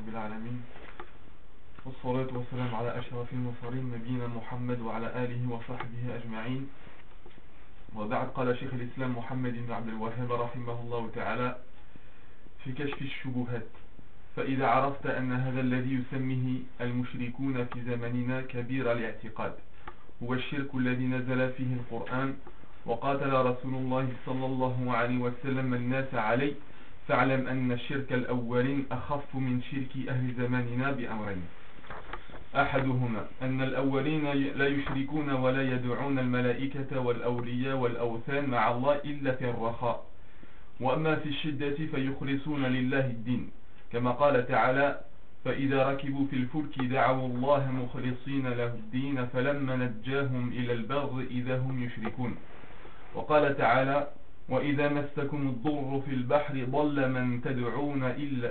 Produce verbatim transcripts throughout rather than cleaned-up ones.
رب العالمين، والصلاة والسلام على أشرف المرسلين نبينا محمد وعلى آله وصحبه أجمعين. وبعد، قال شيخ الإسلام محمد بن عبد الوهاب رحمه الله تعالى في كشف الشبهات: فإذا عرفت أن هذا الذي يسميه المشركون في زمننا كبير الاعتقاد هو الشرك الذي نزل فيه القرآن وقاتل رسول الله صلى الله عليه وسلم الناس عليه، فاعلم أن الشرك الأولين أخف من شرك أهل زماننا بأمرين: أحدهما أن الأولين لا يشركون ولا يدعون الملائكة والأولياء والأوثان مع الله إلا في الرخاء، وأما في الشدة فيخلصون لله الدين، كما قال تعالى: فإذا ركبوا في الفلك دعوا الله مخلصين له الدين فلما نجاهم إلى البر إذا هم يشركون. وقال تعالى: وإذا مسكم الضر في البحر ضل من تدعون إلا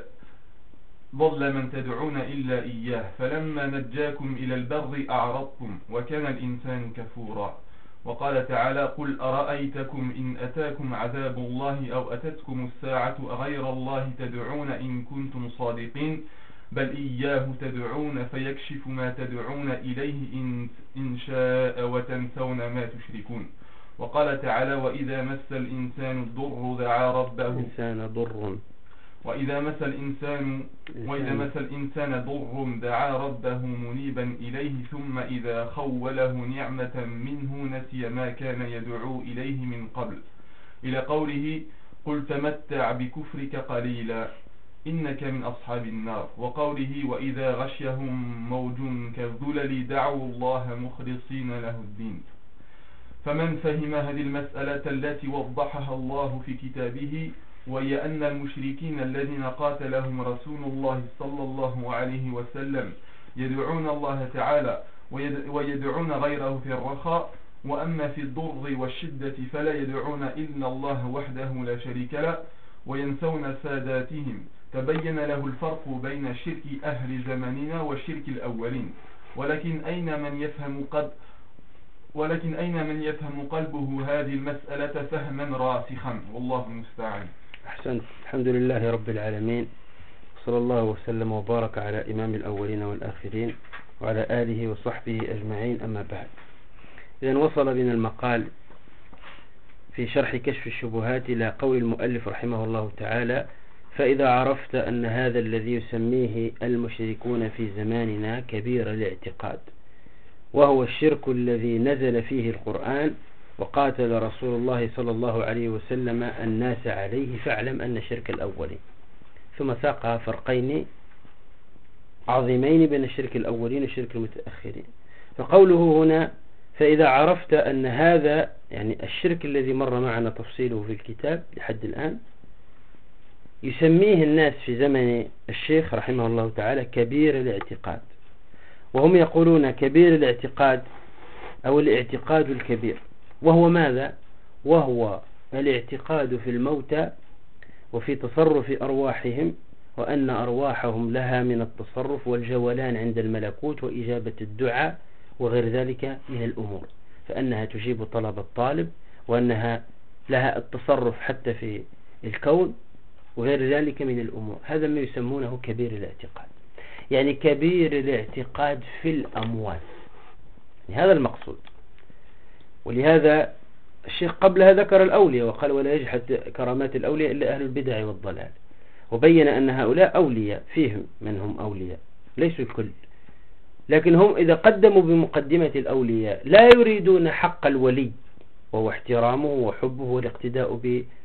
ضل من تدعون إلا إياه فلما نجاكم إلى البر أعرضتم وكان الإنسان كفورا. وقال تعالى: قل أرأيتكم إن أتاكم عذاب الله أو أتتكم الساعة أغير الله تدعون إن كنتم صادقين بل إياه تدعون فيكشف ما تدعون إليه إن, إن شاء وتنسون ما تشركون. وقال تعالى: وإذا مس الإنسان الضر دعا ربه إنسان ضر وإذا مس الإنسان وإذا مس الإنسان ضر دعا ربه منيبا إليه ثم إذا خوله نعمة منه نسي ما كان يدعو إليه من قبل، إلى قوله: قل تمتع بكفرك قليلا إنك من أصحاب النار. وقوله: وإذا غشيهم موج كالظلل دعوا الله مخلصين له الدين. فمن فهم هذه المسألة التي وضحها الله في كتابه، وهي أن المشركين الذين قاتلهم رسول الله صلى الله عليه وسلم يدعون الله تعالى ويدعون غيره في الرخاء، وأما في الضر والشدة فلا يدعون إلا الله وحده لا شريك له وينسون ساداتهم، تبين له الفرق بين شرك أهل زماننا وشرك الأولين. ولكن أين من يفهم قد ولكن أين من يفهم قلبه هذه المسألة فهما راسخا، والله المستعان. أحسنت. الحمد لله رب العالمين، صلى الله وسلم وبارك على إمام الأولين والآخرين وعلى آله وصحبه أجمعين، أما بعد. إذن وصل بنا المقال في شرح كشف الشبهات إلى قول المؤلف رحمه الله تعالى: فإذا عرفت أن هذا الذي يسميه المشركون في زماننا كبير الاعتقاد وهو الشرك الذي نزل فيه القرآن وقاتل رسول الله صلى الله عليه وسلم الناس عليه، فاعلم أن الشرك الأولين. ثم ساق فرقين عظيمين بين الشرك الأولين والشرك المتأخرين. فقوله هنا: فإذا عرفت أن هذا، يعني الشرك الذي مر معنا تفصيله في الكتاب لحد الآن، يسميه الناس في زمن الشيخ رحمه الله تعالى كبير الاعتقاد، وهم يقولون كبير الاعتقاد أو الاعتقاد الكبير، وهو ماذا؟ وهو الاعتقاد في الموتى وفي تصرف أرواحهم، وأن أرواحهم لها من التصرف والجولان عند الملكوت وإجابة الدعاء وغير ذلك من الأمور، فأنها تجيب طلب الطالب، وأنها لها التصرف حتى في الكون وغير ذلك من الأمور. هذا ما يسمونه كبير الاعتقاد، يعني كبير الاعتقاد في الأموات، يعني هذا المقصود. ولهذا الشيخ قبلها ذكر الأولياء وقال: ولا يجحد كرامات الأولياء إلا أهل البدع والضلال، وبين أن هؤلاء أولياء، فيهم من هم أولياء، ليسوا الكل، لكن هم إذا قدموا بمقدمة الأولياء لا يريدون حق الولي وهو احترامه وحبه والاقتداء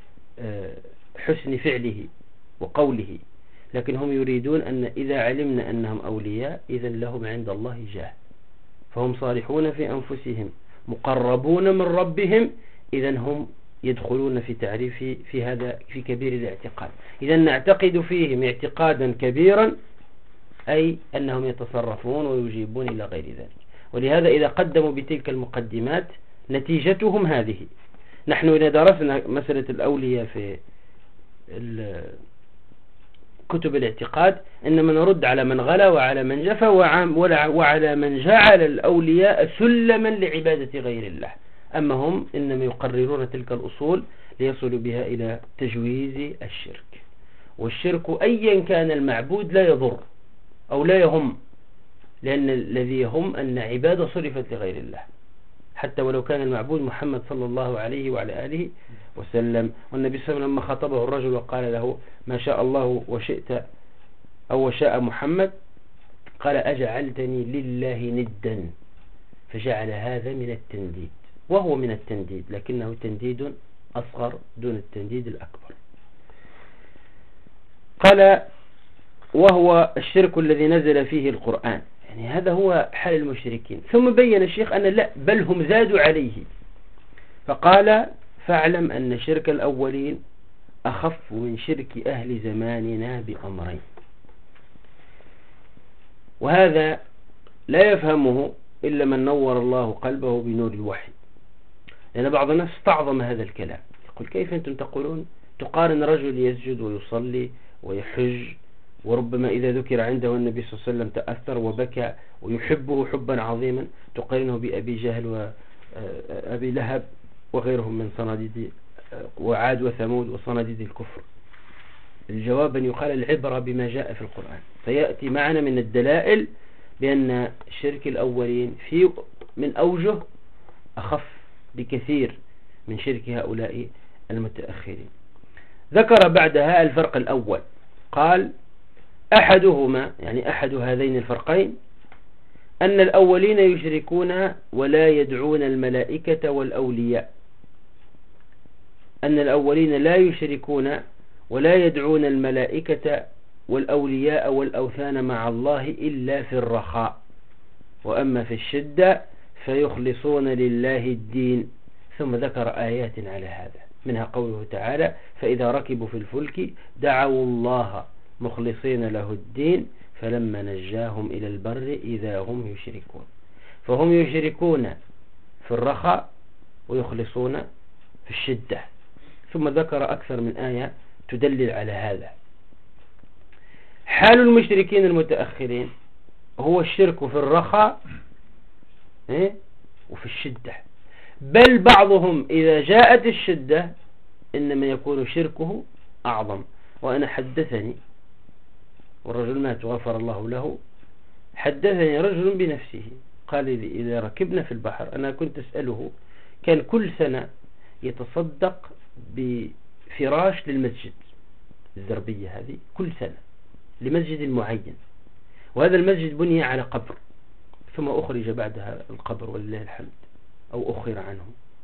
بحسن فعله وقوله، لكن هم يريدون أن إذا علمنا أنهم أولياء إذن لهم عند الله جاه، فهم صالحون في أنفسهم مقربون من ربهم، إذن هم يدخلون في تعريف في هذا في كبير الاعتقاد. إذن نعتقد فيهم اعتقادا كبيرا، أي أنهم يتصرفون ويجيبون إلى غير ذلك. ولهذا إذا قدموا بتلك المقدمات نتيجتهم هذه. نحن إذا درسنا مسألة الأولياء في كتب الاعتقاد إنما نرد على من غلا وعلى من جفى وعلى من جعل الأولياء سلما لعبادة غير الله. أما هم إنما يقررون تلك الأصول ليصلوا بها إلى تجويز الشرك، والشرك أيا كان المعبود لا يضر، أو لا يهم، لأن الذي يهم أن عبادة صرفت لغير الله، حتى ولو كان المعبود محمد صلى الله عليه وعلى آله وسلم. والنبي صلى الله عليه وسلم لما خطبه الرجل وقال له ما شاء الله وشئت أو وشاء محمد، قال أجعلتني لله ندا، فجعل هذا من التنديد، وهو من التنديد لكنه تنديد أصغر دون التنديد الأكبر. قال وهو الشرك الذي نزل فيه القرآن، يعني هذا هو حال المشركين. ثم بين الشيخ أن لا، بل هم زادوا عليه، فقال فاعلم أن شرك الأولين أخف من شرك أهل زماننا بأمرين. وهذا لا يفهمه إلا من نور الله قلبه بنور الوحي، لأن بعض الناس استعظم هذا الكلام، يقول كيف أنتم تقولون تقارن رجل يسجد ويصلي ويحج، وربما إذا ذكر عنده النبي صلى الله عليه وسلم تأثر وبكى ويحبه حبا عظيما، تقارنه بأبي جهل وأبي لهب وغيرهم من صناديد وعاد وثمود وصناديد الكفر. الجواب أن يقال العبرة بما جاء في القرآن، فيأتي معنا من الدلائل بأن شرك الأولين في من أوجه أخف بكثير من شرك هؤلاء المتأخرين. ذكر بعدها الفرق الأول، قال أحدهما، يعني أحد هذين الفرقين، أن الأولين يشركون ولا يدعون الملائكة والأولياء، أن الأولين لا يشركون ولا يدعون الملائكة والأولياء والأوثان مع الله إلا في الرخاء، وأما في الشدة فيخلصون لله الدين. ثم ذكر آيات على هذا، منها قوله تعالى فإذا ركبوا في الفلك دعوا الله مخلصين له الدين فلما نجاهم إلى البر إذا هم يشركون. فهم يشركون في الرخاء ويخلصون في الشدة. ثم ذكر أكثر من آية تدلل على هذا. حال المشركين المتأخرين هو الشرك في الرخاء وفي الشدة، بل بعضهم إذا جاءت الشدة إنما يكون شركه أعظم. وأنا حدثني، والرجل مات غفر الله له، حدثني رجل بنفسه قال لي إذا ركبنا في البحر، أنا كنت أسأله، كان كل سنة يتصدق بفراش للمسجد، الزربية هذه كل سنة لمسجد معين، وهذا المسجد بني على قبر ثم أخرج بعدها القبر ولله الحمد أو أخر عنه.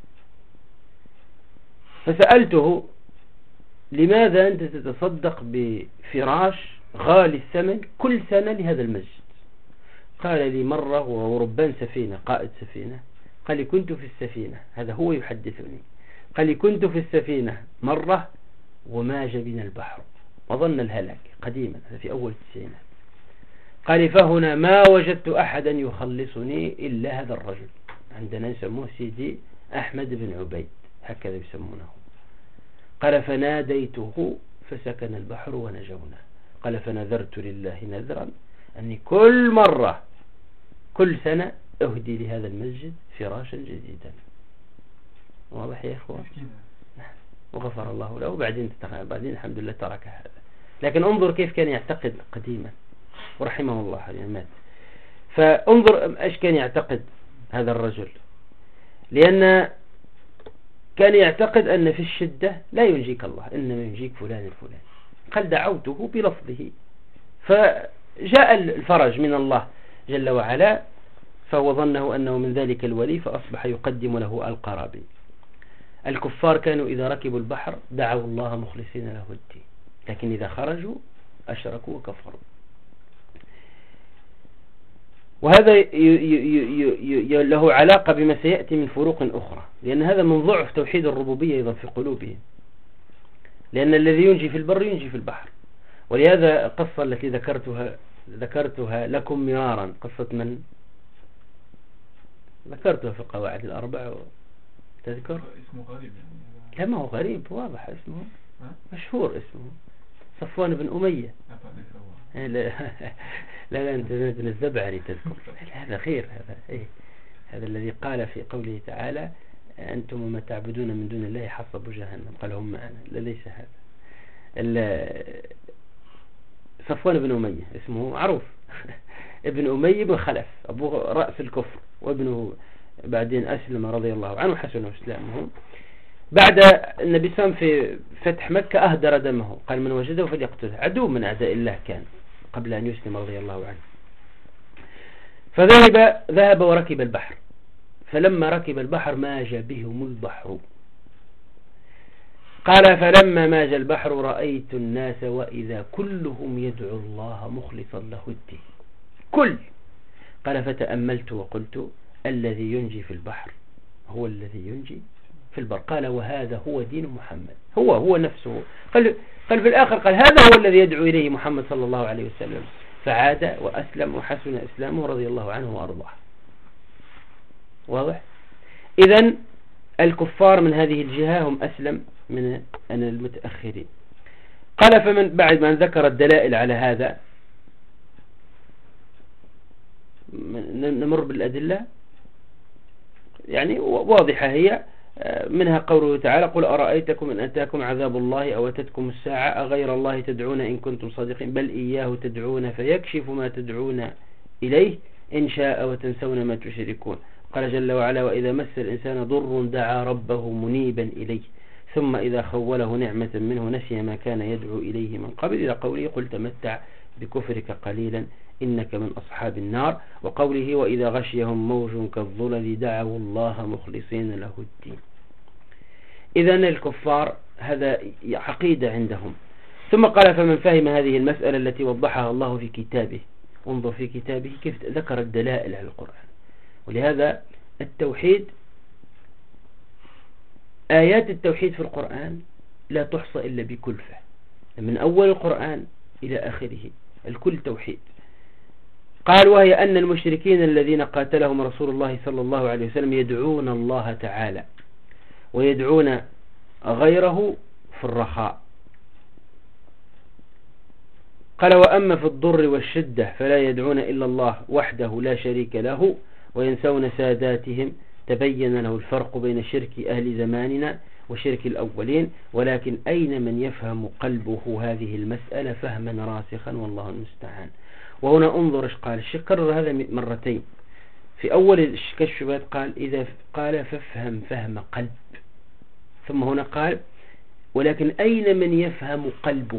فسألته لماذا أنت تتصدق بفراش غالي الثمن كل سنة لهذا المسجد؟ قال لي مرة وهو ربان سفينة، قائد سفينة، قال لي كنت في السفينة، هذا هو يحدثني، قال لي كنت في السفينة مرة وماج بنا البحر وظن الهلاك قديما، هذا في أول التسعينات، قال فهنا ما وجدت أحدا يخلصني إلا هذا الرجل، عندنا يسموه سيدي أحمد بن عبيد هكذا يسمونه. قال فناديته فسكن البحر ونجونا. قال فنذرت لله نذرا أني كل مرة كل سنة أهدي لهذا المسجد فراشا جديدا. واضح يا إخوان؟ وغفر الله له، وبعدين بعدين الحمد لله ترك هذا. لكن انظر كيف كان يعتقد قديما ورحمه الله، يعني مات. فانظر ايش كان يعتقد هذا الرجل، لأن كان يعتقد أن في الشدة لا ينجيك الله، إنما ينجيك فلان الفلان. قال دعوته بلفظه فجاء الفرج من الله جل وعلا، فهو ظنه أنه من ذلك الولي، فأصبح يقدم له القرابين. الكفار كانوا إذا ركبوا البحر دعوا الله مخلصين له الدين، لكن إذا خرجوا أشركوا وكفروا. وهذا له علاقة بما سيأتي من فروق أخرى، لأن هذا من ضعف توحيد الربوبية أيضا في قلوبهم، لأن الذي ينجي في البر ينجي في البحر. ولهذا القصة التي ذكرتها ذكرتها لكم مرارا، قصة من ذكرتها في القواعد الأربع، تذكر؟ اسمه غريب يعني. لا ما هو غريب، واضح اسمه مشهور، اسمه صفوان بن أمية. لا لا لا أنت من الزبعري تذكر، هذا خير، هذا إيه، هذا الذي قال في قوله تعالى أنتم وما تعبدون من دون الله حصب جهنم، قال هم أنا، لا ليس هذا. صفوان بن أمية اسمه معروف ابن أمية بن خلف أبو رأس الكفر، وابنه بعدين أسلم رضي الله عنه وحسن إسلامه. بعد النبي صلى الله عليه وسلم في فتح مكة أهدر دمه، قال من وجده فليقتله، عدو من أعداء الله كان قبل أن يسلم رضي الله عنه. فذهب ذهب وركب البحر، فلما ركب البحر ماج بهم البحر. قال فلما ماج البحر رأيت الناس وإذا كلهم يدعو الله مخلصا له الدين كل. قال فتأملت وقلت الذي ينجي في البحر هو الذي ينجي في البر. قال وهذا هو دين محمد، هو هو نفسه. قال, قال في الآخر قال هذا هو الذي يدعو إليه محمد صلى الله عليه وسلم. فعاد وأسلم وحسن إسلامه رضي الله عنه وأرضاه. واضح؟ إذن الكفار من هذه الجهة هم أسلم من المتأخرين. قال فمن بعد ما ذكر الدلائل على هذا نمر بالأدلة، يعني واضحة هي، منها قوله تعالى قل أرأيتكم إن أتاكم عذاب الله أو أتتكم الساعة أغير الله تدعون إن كنتم صادقين بل إياه تدعون فيكشف ما تدعون إليه إن شاء وتنسون ما تشركون. قال جل وعلا وإذا مس الإنسان ضر دعا ربه منيبا إليه ثم إذا خوله نعمة منه نسي ما كان يدعو إليه من قبل إلى قوله قل تمتع بكفرك قليلا إنك من أصحاب النار، وقوله وإذا غشيهم موج كالظلل دعوا الله مخلصين له الدين. إذن الكفار هذا عقيدة عندهم. ثم قال فمن فهم هذه المسألة التي وضحها الله في كتابه، انظر في كتابه كيف ذكر الدلائل على القرآن. ولهذا التوحيد، آيات التوحيد في القرآن لا تحصى إلا بكلفة، من أول القرآن إلى آخره الكل توحيد. قال وهي أن المشركين الذين قاتلهم رسول الله صلى الله عليه وسلم يدعون الله تعالى ويدعون غيره في الرخاء. قال وأما في الضر والشدة فلا يدعون إلا الله وحده لا شريك له وينسون ساداتهم. تبين له الفرق بين شرك أهل زماننا وشرك الأولين، ولكن أين من يفهم قلبه هذه المسألة فهما راسخا والله المستعان. وهنا انظر ايش قال الشيخ، كرر هذا مرتين. في أول الشبهات قال إذا قال فافهم فهم قلب، ثم هنا قال ولكن أين من يفهم قلبه.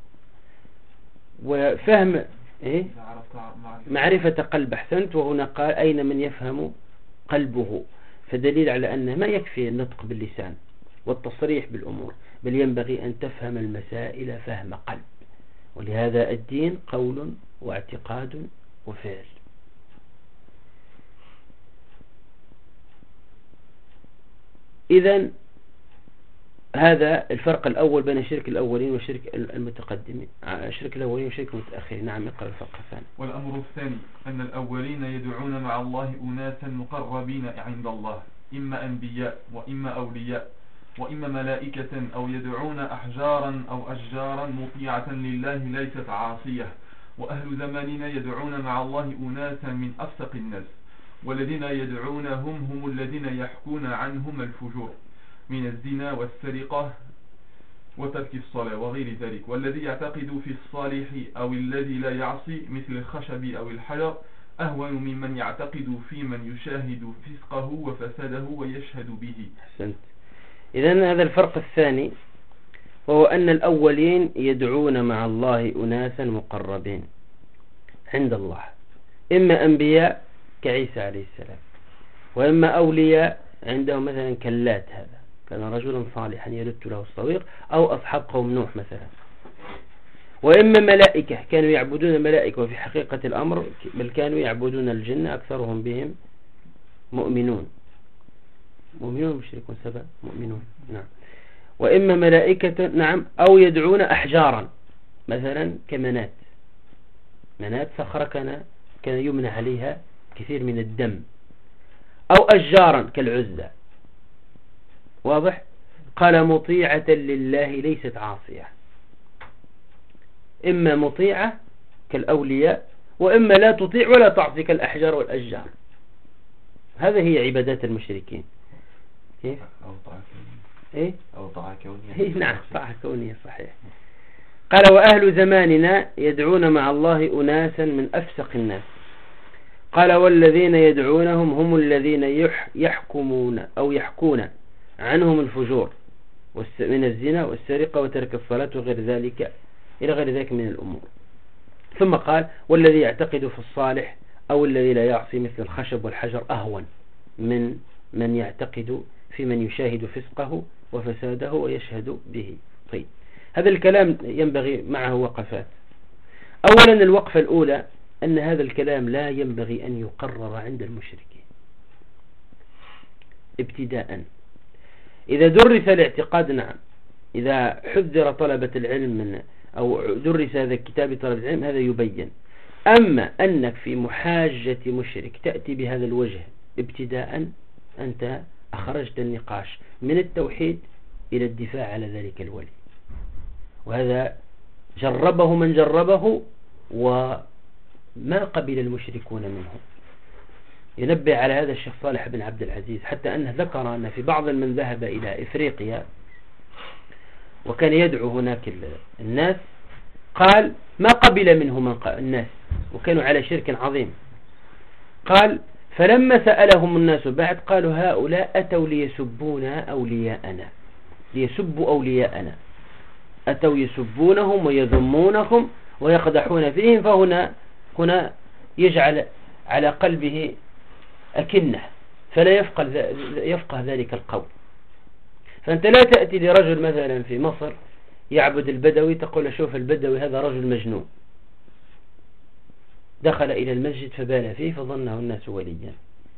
وفهم إيه؟ معرفة قلب، أحسنت. وهنا قال أين من يفهم قلبه، فدليل على أنه ما يكفي النطق باللسان والتصريح بالأمور، بل ينبغي أن تفهم المسائل فهم قلب. ولهذا الدين قول واعتقاد وفعل. إذن هذا الفرق الأول بين الشرك الأولين والشرك المتقدمين، الشرك الأولين والشرك المتأخرين. نعم اقرأ الفرق الثاني. والأمر الثاني أن الأولين يدعون مع الله أناسا مقربين عند الله، إما أنبياء وإما أولياء وإما ملائكة، أو يدعون أحجارا أو أشجارا مطيعة لله ليست عاصية. وأهل زماننا يدعون مع الله أناسا من أفسق الناس، والذين يدعونهم هم الذين يحكون عنهم الفجور من الزنا والسرقة وترك الصلاة وغير ذلك. والذي يعتقد في الصالح أو الذي لا يعصي مثل الخشب أو الحجر أهون ممن يعتقد في من يشاهد فسقه وفساده ويشهد به. أحسنت. إذن هذا الفرق الثاني، وهو أن الأولين يدعون مع الله أناسا مقربين عند الله، إما أنبياء كعيسى عليه السلام، وإما أولياء عندهم مثلا كاللات، هذا كان رجلا صالحا يلت له الصويق، أو أصحاب قوم نوح مثلا. وإما ملائكة كانوا يعبدون الملائكة، وفي حقيقة الأمر بل كانوا يعبدون الجن، أكثرهم بهم مؤمنون مؤمنون مشركون سبا مؤمنون. نعم. وإما ملائكة، نعم، أو يدعون أحجارا مثلا كمنات، منات صخرة كان كان يمنى عليها كثير من الدم، أو أشجارا كالعزة. واضح؟ قال مطيعة لله ليست عاصية، إما مطيعة كالأولياء، وإما لا تطيع ولا تعصي كالأحجار والأشجار. هذا هي عبادات المشركين. كيف؟ أو طاعة إيه؟ أو طاعة كونية. إيه نعم، طاعة كونية صحيح. قال وأهل زماننا يدعون مع الله أناسا من أفسق الناس. قال والذين يدعونهم هم الذين يحكمون أو يحكون عنهم الفجور من الزنا والسرقة وترك الصلاة وغير ذلك إلى غير ذلك من الأمور. ثم قال والذي يعتقد في الصالح أو الذي لا يعصي مثل الخشب والحجر أهون من من يعتقد في من يشاهد فسقه وفساده ويشهد به. طيب هذا الكلام ينبغي معه وقفات. أولا الوقفة الأولى أن هذا الكلام لا ينبغي أن يقرر عند المشركين ابتداء. إذا درس الاعتقاد نعم، إذا حذر طلبة العلم من أو درس هذا الكتاب طلبة العلم هذا يبين. أما أنك في محاجة مشرك تأتي بهذا الوجه ابتداء أنت أخرجت النقاش من التوحيد إلى الدفاع على ذلك الولي، وهذا جربه من جربه وما قبل المشركون منه. ينبه على هذا الشيخ صالح بن عبد العزيز حتى أنه ذكر أن في بعض من ذهب إلى إفريقيا وكان يدعو هناك الناس قال ما قبل منه من الناس وكانوا على شرك عظيم. قال فلما سألهم الناس بعد قالوا هؤلاء أتوا ليسبونا أولياءنا، ليسبوا أولياءنا، أتوا يسبونهم ويذمونهم ويقدحون فيهم، فهنا هنا يجعل على قلبه أكنة فلا يفقه, يفقه ذلك القول. فأنت لا تأتي لرجل مثلا في مصر يعبد البدوي تقول شوف البدوي هذا رجل مجنون دخل إلى المسجد فبال فيه فظنه الناس وليا.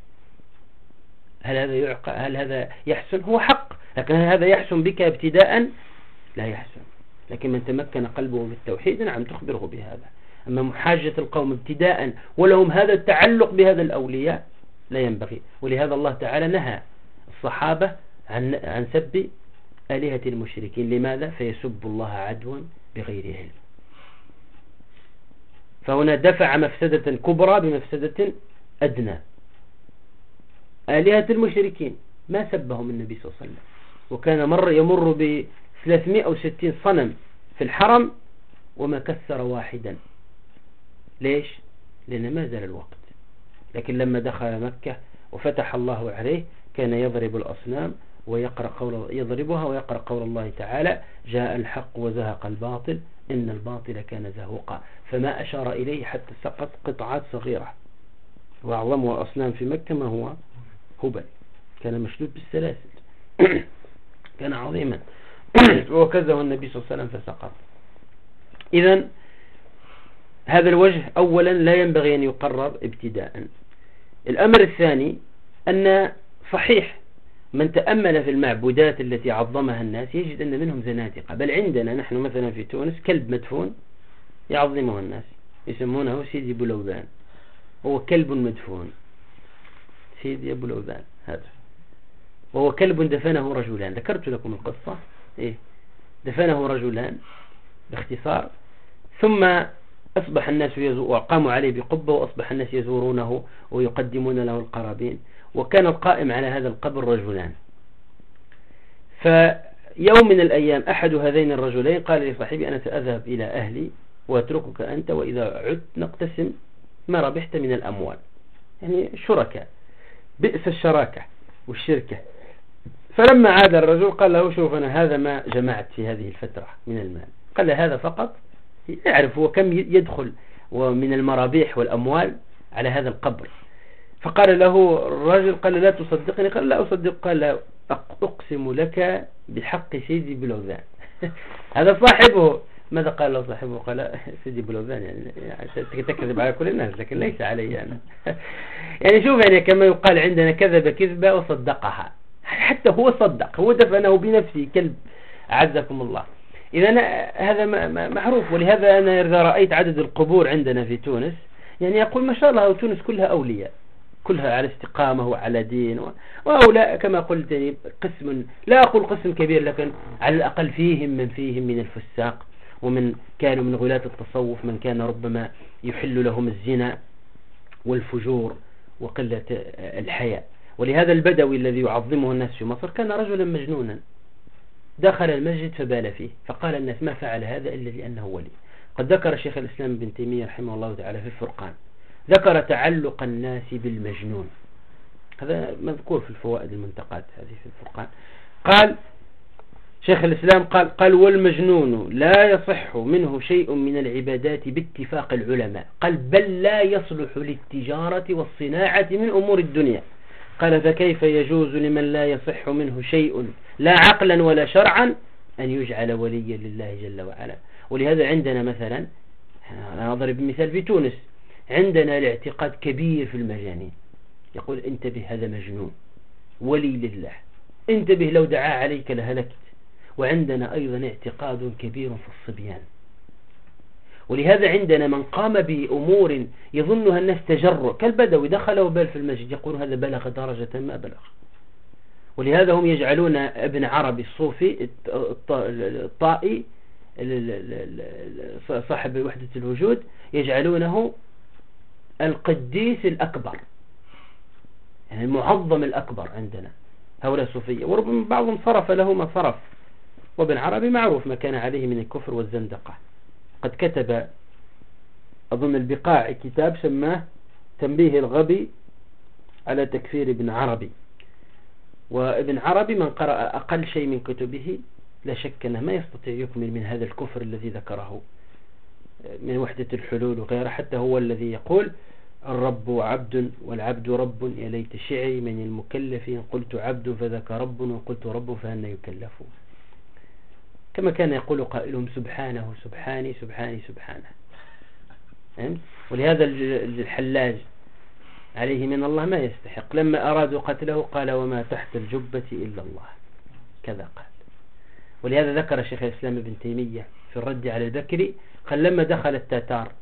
هل هذا يعقل؟ هل هذا يحسن؟ هو حق، لكن هل هذا يحسن بك ابتداء؟ لا يحسن. لكن من تمكن قلبه بالتوحيد نعم تخبره بهذا. أما محاجة القوم ابتداء ولهم هذا التعلق بهذا الأولياء لا ينبغي. ولهذا الله تعالى نهى الصحابة عن عن سب آلهة المشركين. لماذا؟ فيسب الله عدوا بغير علم. فهنا دفع مفسدة كبرى بمفسدة أدنى. آلهة المشركين ما سبهم النبي صلى الله عليه وسلم، وكان مر يمر ب ثلاثمائة وستين صنم في الحرم وما كسر واحدا. ليش؟ لأن ما زال الوقت. لكن لما دخل مكة وفتح الله عليه كان يضرب الأصنام ويقرأ قول يضربها ويقرأ قول الله تعالى جاء الحق وزهق الباطل إن الباطل كان زهوقا، فما أشار إليه حتى سقط قطعات صغيرة. وأعظمها أصنام في مكة ما هو هبل، كان مشدود بالسلاسل كان عظيما وكذا النبي صلى الله عليه وسلم فسقط. إذن هذا الوجه أولا لا ينبغي أن يقرر ابتداء. الأمر الثاني أن صحيح من تأمل في المعبودات التي عظمها الناس يجد أن منهم زنادقة. بل عندنا نحن مثلا في تونس كلب مدفون يعظمه الناس يسمونه سيدي بولوذان، هو كلب مدفون سيدي بولوذان هذا، وهو كلب دفنه رجلان. ذكرت لكم القصة إيه؟ دفنه رجلان باختصار، ثم أصبح الناس وقاموا عليه بقبة وأصبح الناس يزورونه ويقدمون له القرابين، وكان القائم على هذا القبر رجلان. فيوم من الأيام أحد هذين الرجلين قال لصاحبي أنا سأذهب إلى أهلي وأتركك أنت، وإذا عدت نقتسم ما ربحت من الأموال. يعني شركة، بئس الشراكة والشركة. فلما عاد الرجل قال له شوف أنا هذا ما جمعت في هذه الفترة من المال. قال له هذا فقط، يعرف هو كم يدخل ومن المرابيح والأموال على هذا القبر. فقال له الرجل قال لا تصدقني؟ قال لا أصدق. قال لا أقسم لك بحق سيدي بلوذان هذا صاحبه. ماذا قال له صاحبه؟ قال سيدي بلوذان يعني تكذب على كل الناس لكن ليس علي أنا يعني شوف يعني كما يقال عندنا كذب كذبة وصدقها، حتى هو صدق، هو دفنه بنفسه كلب أعزكم الله. إذا هذا معروف. ولهذا أنا إذا رأيت عدد القبور عندنا في تونس يعني أقول ما شاء الله تونس كلها أولياء، كلها على استقامة وعلى دين، وهؤلاء كما قلت يعني قسم، لا أقول قسم كبير لكن على الأقل فيهم من فيهم من الفساق، ومن كانوا من غلاة التصوف من كان ربما يحل لهم الزنا والفجور وقلة الحياء. ولهذا البدوي الذي يعظمه الناس في مصر كان رجلا مجنونا دخل المسجد فبال فيه، فقال الناس ما فعل هذا إلا لأنه ولي. قد ذكر شيخ الإسلام ابن تيمية رحمه الله تعالى في الفرقان، ذكر تعلق الناس بالمجنون، هذا مذكور في الفوائد المنتقات هذه في الفرقان. قال شيخ الإسلام قال قال والمجنون لا يصح منه شيء من العبادات باتفاق العلماء، قال بل لا يصلح للتجارة والصناعة من أمور الدنيا. قال فكيف يجوز لمن لا يصح منه شيء لا عقلا ولا شرعا أن يجعل وليا لله جل وعلا. ولهذا عندنا مثلا، أنا أضرب مثال في تونس، عندنا الاعتقاد كبير في المجانين، يقول انتبه هذا مجنون ولي لله، انتبه لو دعا عليك لهلكت. وعندنا أيضا اعتقاد كبير في الصبيان، ولهذا عندنا من قام بأمور يظنها الناس تجرؤ كالبدوي، دخل وبال في المسجد، يقول هذا بلغ درجة ما بلغ. ولهذا هم يجعلون ابن عربي الصوفي الطائي صاحب وحدة الوجود يجعلونه القديس الأكبر، يعني المعظم الأكبر عندنا هؤلاء الصوفية، وربما بعضهم صرف له ما صرف. وابن عربي معروف ما كان عليه من الكفر والزندقة، قد كتب أظن البقاع كتاب سماه تنبيه الغبي على تكفير ابن عربي. وابن عربي من قرأ أقل شيء من كتبه لا شك أنه ما يستطيع يكمل من هذا الكفر الذي ذكره من وحدة الحلول وغيره. حتى هو الذي يقول الرب عبد والعبد رب، يا ليت شعري من المكلف، قلت عبد فذاك رب وقلت رب فأنا يكلف. كما كان يقول قائلهم سبحانه سبحاني سبحاني سبحانه. ولهذا الحلاج عليه من الله ما يستحق، لما أرادوا قتله قال وما تحت الجبة إلا الله، كذا قال. ولهذا ذكر شيخ الإسلام ابن تيمية في الرد على البكري، قال لما دخل التتار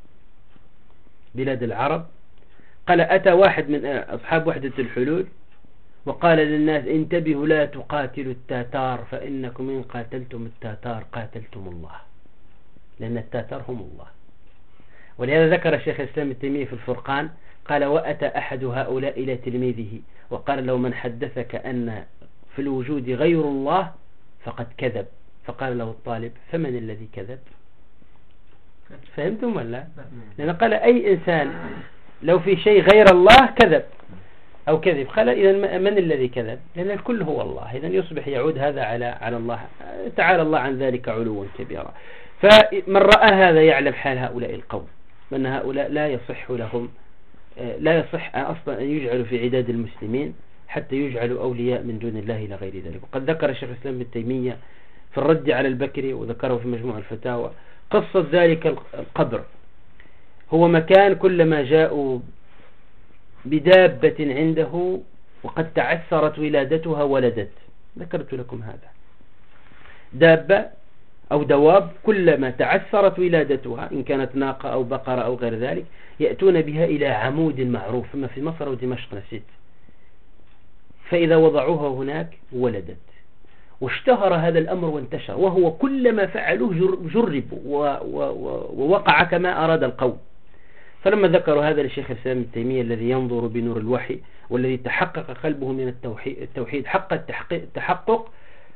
بلاد العرب، قال أتى واحد من أصحاب وحدة الحلول وقال للناس انتبهوا لا تقاتلوا التتار، فإنكم إن قاتلتم التتار قاتلتم الله، لأن التتار هم الله. ولهذا ذكر الشيخ الإسلام التيمية في الفرقان، قال وأتى أحد هؤلاء إلى تلميذه وقال له من حدثك أن في الوجود غير الله فقد كذب. فقال له الطالب فمن الذي كذب؟ فهمتم ولا؟ لأن قال أي إنسان لو في شيء غير الله كذب أو كذب، قال إذا من الذي كذب؟ لأن الكل هو الله، إذا يصبح يعود هذا على على الله تعالى الله عن ذلك علوا كبيرا. فمن رأى هذا يعلم حال هؤلاء القوم، وأن هؤلاء لا يصح لهم لا يصح أصلا أن يجعلوا في عداد المسلمين حتى يجعلوا أولياء من دون الله إلى غير ذلك. وقد ذكر الشيخ الإسلام ابن تيمية في الرد على البكري وذكره في مجموع الفتاوى قصة ذلك القبر، هو مكان كلما جاءوا بدابة عنده وقد تعثرت ولادتها ولدت، ذكرت لكم هذا، دابة أو دواب كلما تعثرت ولادتها إن كانت ناقة أو بقرة أو غير ذلك يأتون بها إلى عمود معروف فيما في مصر ودمشق نسيت، فإذا وضعوها هناك ولدت. واشتهر هذا الأمر وانتشر، وهو كلما فعلوه جربوا ووقع كما أراد القوم. فلما ذكروا هذا للشيخ الإسلام ابن تيمية الذي ينظر بنور الوحي والذي تحقق قلبه من التوحيد, التوحيد حق التحقق،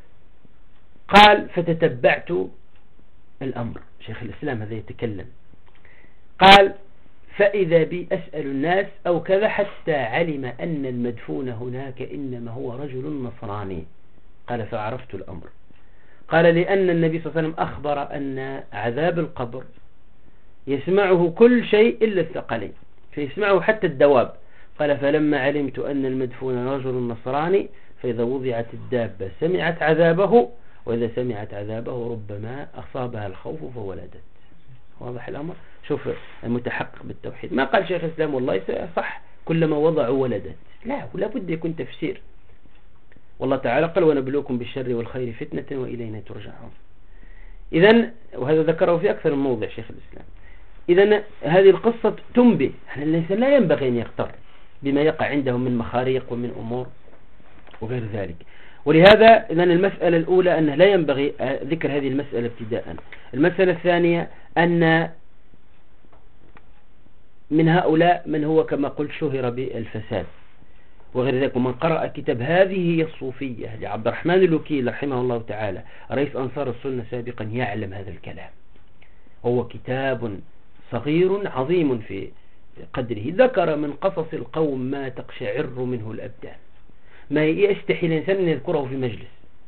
قال فتتبعت الأمر. شيخ الإسلام هذا يتكلم، قال فإذا بي أسأل الناس أو كذا حتى علم أن المدفون هناك إنما هو رجل نصراني. قال فعرفت الأمر. قال لأن النبي صلى الله عليه وسلم أخبر أن عذاب القبر يسمعه كل شيء إلا الثقلين، فيسمعه حتى الدواب. قال فلما علمت أن المدفون رجل نصراني فإذا وضعت الدابة سمعت عذابه، وإذا سمعت عذابه ربما أصابها الخوف فولدت. واضح الأمر؟ شوف المتحقق بالتوحيد ما قال شيخ الإسلام والله صح كلما وضعوا ولدت، لا، ولا بد يكون تفسير. والله تعالى قال ونبلوكم بالشر والخير فتنة وإلينا ترجعون. إذن وهذا ذكره في أكثر من موضع شيخ الإسلام. إذن هذه القصة تنبه أن الإنسان لا ينبغي أن يغتر بما يقع عندهم من مخاريق ومن أمور وغير ذلك. ولهذا إذن المسألة الأولى أنه لا ينبغي ذكر هذه المسألة ابتداء. المسألة الثانية أن من هؤلاء من هو كما قلت شهر بالفساد، وغير ذلك. ومن قرأ كتاب هذه هي الصوفية لعبد الرحمن الوكيل رحمه الله تعالى رئيس أنصار السنة سابقا يعلم هذا الكلام. هو كتاب صغير عظيم في قدره، ذكر من قصص القوم ما تقشعر منه الأبدان، ما يستحي الإنسان أن يذكره في مجلس.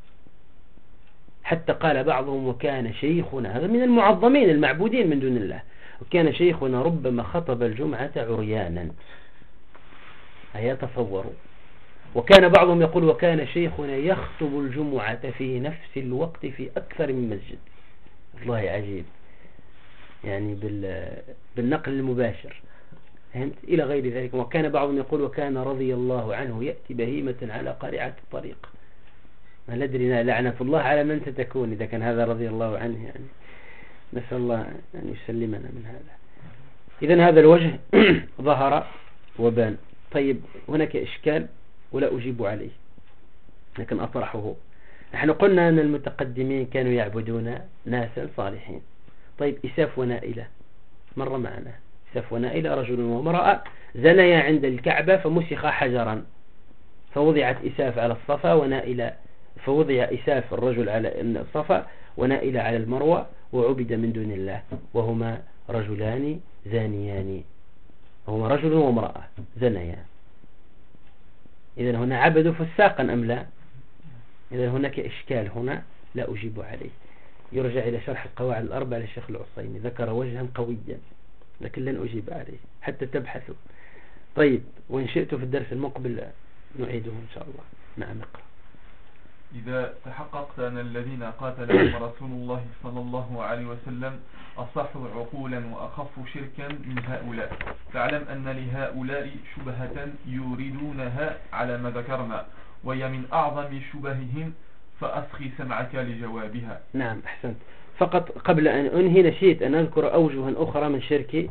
حتى قال بعضهم وكان شيخنا، هذا من المعظمين المعبودين من دون الله، وكان شيخنا ربما خطب الجمعة عريانا. هيا تصوروا. وكان بعضهم يقول وكان شيخنا يخطب الجمعة في نفس الوقت في أكثر من مسجد. والله عجيب، يعني بالنقل المباشر، فهمت؟ إلى غير ذلك. وكان بعضهم يقول وكان رضي الله عنه يأتي بهيمة على قارعة الطريق. ما ندري لعنة الله على من ستكون إذا كان هذا رضي الله عنه، يعني نسأل الله أن يسلمنا من هذا. إذن هذا الوجه ظهر وبان. طيب هناك إشكال ولا أجيب عليه لكن أطرحه. نحن قلنا أن المتقدمين كانوا يعبدون ناسا صالحين. طيب إساف ونائلة مر معنا. إساف ونائلة رجل وامرأة زنيا عند الكعبة فمسخ حجرا، فوضعت إساف على الصفا ونائلة، فوضع إساف الرجل على الصفا ونائلة على المروة وعبد من دون الله، وهما رجلان زانيان، هما رجل وامرأة زنيا. إذن هنا عبدوا فساقا أم لا؟ إذن هناك إشكال هنا لا أجيب عليه. يرجع إلى شرح القواعد الأربع للشيخ العصيمي، ذكر وجها قويا لكن لن أجيب عليه حتى تبحثوا. طيب وإن شئت في الدرس المقبل نعيده إن شاء الله. نعم اقرأ. إذا تحققت أن الذين قاتلهم رسول الله صلى الله عليه وسلم أصح عقولا وأخف شركا من هؤلاء، فاعلم أن لهؤلاء شبهة يوردونها على ما ذكرنا، وهي من أعظم شبههم، فأسخي سمعك لجوابها. نعم أحسنت. فقط قبل أن أنهي نسيت أن أذكر أوجها أخرى من شرك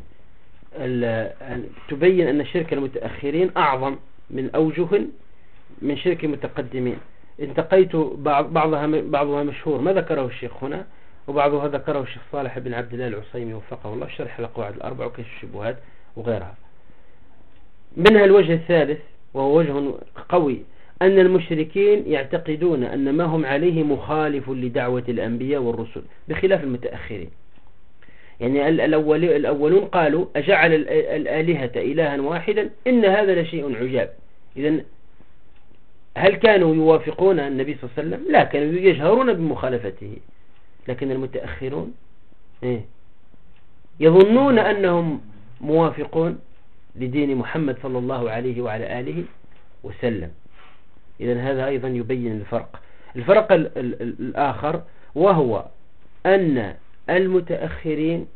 تبين أن شرك المتأخرين أعظم من أوجه من شرك المتقدمين. انتقيت بعضها بعضها مشهور ما ذكره الشيخ هنا، وبعضها ذكره الشيخ صالح بن عبد الله العصيمي وفقه الله شرح القواعد الأربع وكشف الشبهات وغيرها. منها الوجه الثالث وهو وجه قوي، أن المشركين يعتقدون أن ما هم عليه مخالف لدعوة الأنبياء والرسل بخلاف المتأخرين. يعني الأولون قالوا أجعل الآلهة إلها واحدا إن هذا لشيء عجاب. إذن هل كانوا يوافقون النبي صلى الله عليه وسلم؟ لا، كانوا يجهرون بمخالفته. لكن المتأخرون إيه؟ يظنون أنهم موافقون لدين محمد صلى الله عليه وعلى آله وسلم. إذن هذا أيضا يبين الفرق. الفرق ال ال ال الآخر وهو أن المتأخرين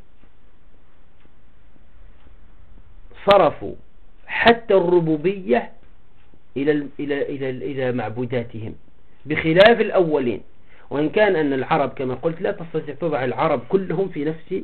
صرفوا حتى الربوبية إلى إلى إلى إلى معبوداتهم بخلاف الأولين. وإن كان أن العرب كما قلت لا تستطيع تضع العرب كلهم في نفس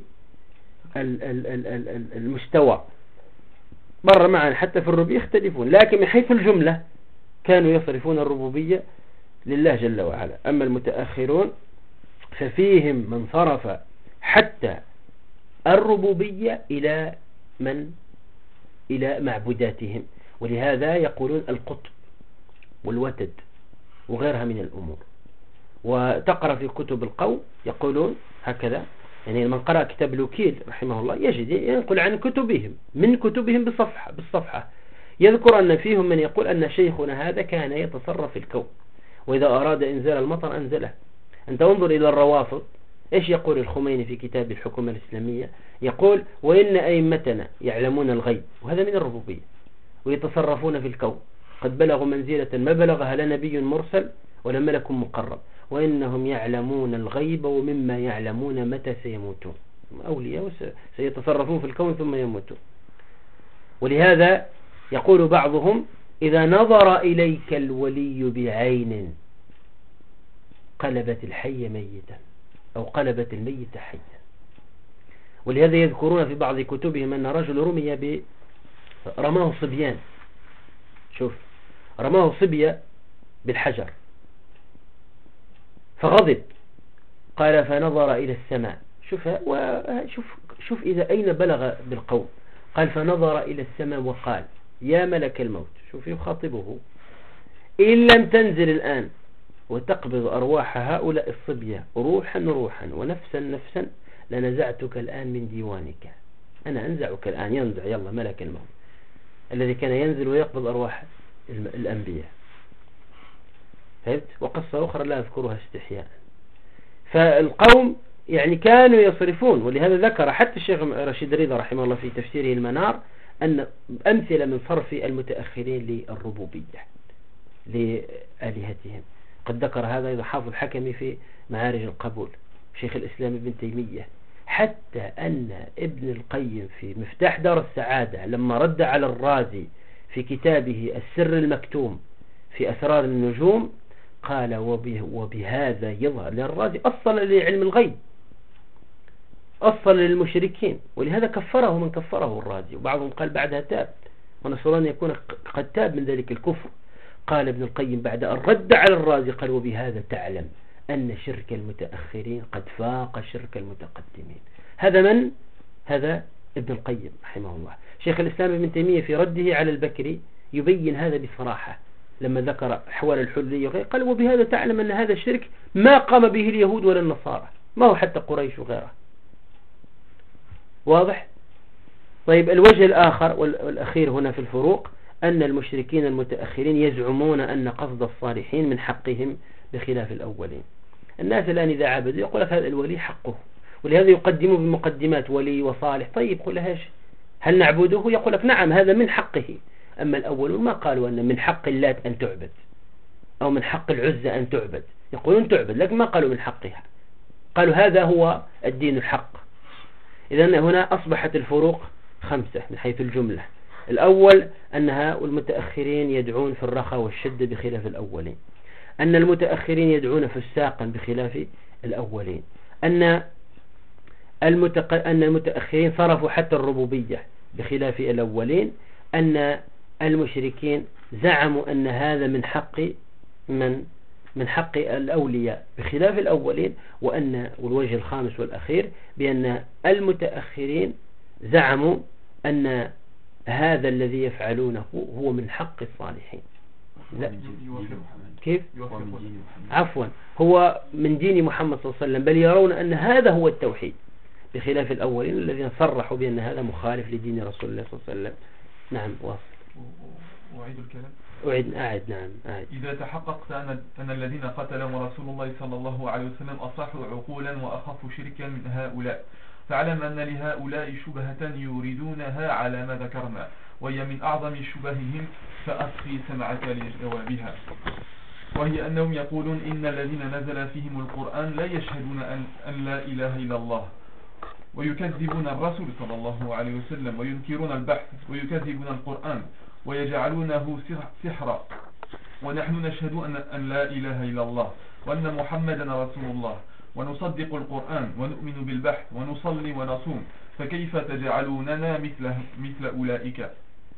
المستوى، مر معنا حتى في الربوبية يختلفون، لكن من حيث الجملة كانوا يصرفون الربوبية لله جل وعلا. أما المتأخرون ففيهم من صرف حتى الربوبية إلى من إلى معبوداتهم. ولهذا يقولون القطب والوتد وغيرها من الأمور. وتقرأ في كتب القوم يقولون هكذا، يعني من قرأ كتاب الوكيل رحمه الله يجد ينقل عن كتبهم من كتبهم بالصفحة بالصفحة يذكر أن فيهم من يقول أن شيخنا هذا كان يتصرف في الكون، وإذا أراد إنزال المطر أنزله. أنت انظر إلى الروافض، إيش يقول الخميني في كتاب الحكومة الإسلامية؟ يقول وإن أئمتنا يعلمون الغيب، وهذا من الربوبية، ويتصرفون في الكون، قد بلغوا منزلة ما بلغها لا نبي مرسل ولا ملك مقرب، وإنهم يعلمون الغيب ومما يعلمون متى سيموتون. أولياء سيتصرفون في الكون ثم يموتون. ولهذا يقول بعضهم إذا نظر إليك الولي بعين قلبت الحي ميتا أو قلبت الميت حيا. ولهذا يذكرون في بعض كتبهم أن رجل رمي ب رماه صبيان، شوف رماه صبية بالحجر فغضب، قال فنظر إلى السماء، شوف وشوف شوف إذا أين بلغ بالقول، قال فنظر إلى السماء وقال يا ملك الموت، شوف يخاطبه، إن لم تنزل الآن وتقبض أرواح هؤلاء الصبية روحا روحا ونفسا نفسا لنزعتك الآن من ديوانك. أنا أنزعك الآن. ينزع يلا ملك الموت الذي كان ينزل ويقبض أرواح الأنبياء. فهمت؟ وقصة أخرى لا أذكرها استحياء. فالقوم يعني كانوا يصرفون، ولهذا ذكر حتى الشيخ رشيد رضا رحمه الله في تفسيره المنار أن أمثلة من صرف المتأخرين للربوبية لآلهتهم. قد ذكر هذا إذا حافظ الحكمي في معارج القبول، شيخ الإسلام ابن تيمية، حتى أن ابن القيم في مفتاح دار السعادة لما رد على الرازي في كتابه السر المكتوم في أسرار النجوم قال وبهذا يظهر للرازي أصل لعلم الغيب، أصل للمشركين، ولهذا كفره من كفره الرازي، وبعضهم قال بعدها تاب، ونسأل أن يكون قد تاب من ذلك الكفر. قال ابن القيم بعد أن رد على الرازي قال وبهذا تعلم أن شرك المتأخرين قد فاق شرك المتقدمين. هذا من؟ هذا ابن القيم رحمه الله. شيخ الإسلام ابن تيمية في رده على البكري يبين هذا بصراحة لما ذكر أحوال الحلية قال وبهذا تعلم أن هذا الشرك ما قام به اليهود ولا النصارى، ما هو حتى قريش وغيره. واضح؟ طيب الوجه الآخر والأخير هنا في الفروق أن المشركين المتأخرين يزعمون أن قصد الصالحين من حقهم بخلاف الأولين. الناس الآن إذا عبدوا يقول لك هذا الولي حقه، ولهذا يقدموا بمقدمات ولي وصالح. طيب قل لهاش هل نعبده؟ يقول لك نعم هذا من حقه. أما الأولون ما قالوا أن من حق اللات أن تعبد أو من حق العزة أن تعبد، يقولون تعبد لكن ما قالوا من حقها، قالوا هذا هو الدين الحق. إذن هنا أصبحت الفروق خمسة من حيث الجملة. الأول أنها المتأخرين يدعون في الرخاء والشدة بخلاف الأولين، أن المتأخرين يدعون فساقا بخلاف الأولين، أن المتق... أن المتأخرين صرفوا حتى الربوبية بخلاف الأولين، أن المشركين زعموا أن هذا من حق من من حق الأولياء بخلاف الأولين، وأن والوجه الخامس والأخير بأن المتأخرين زعموا أن هذا الذي يفعلونه هو من حق الصالحين. لا. كيف؟ عفوا هو من دين محمد صلى الله عليه وسلم، بل يرون أن هذا هو التوحيد بخلاف الأولين الذين صرحوا بأن هذا مخالف لدين رسول الله صلى الله عليه وسلم. نعم واصل. أعيد الكلام؟ أعيد أعد نعم أعد. إذا تحققت أن, أن الذين قتلهم رسول الله صلى الله عليه وسلم أصحوا عقولا وأخفوا شركا من هؤلاء، فاعلم أن لهؤلاء شبهة يريدونها على ما ذكرنا، وهي من أعظم شبههم، فأصغي سمعك لجوابها، وهي أنهم يقولون إن الذين نزل فيهم القرآن لا يشهدون أن, أن لا إله إلا الله، ويكذبون الرسول صلى الله عليه وسلم، وينكرون البحث، ويكذبون القرآن، ويجعلونه سحرا، ونحن نشهد أن, أن لا إله إلا الله وأن محمدا رسول الله، ونصدق القرآن ونؤمن بالبحث ونصلي ونصوم، فكيف تجعلوننا مثل, مثل أولئك؟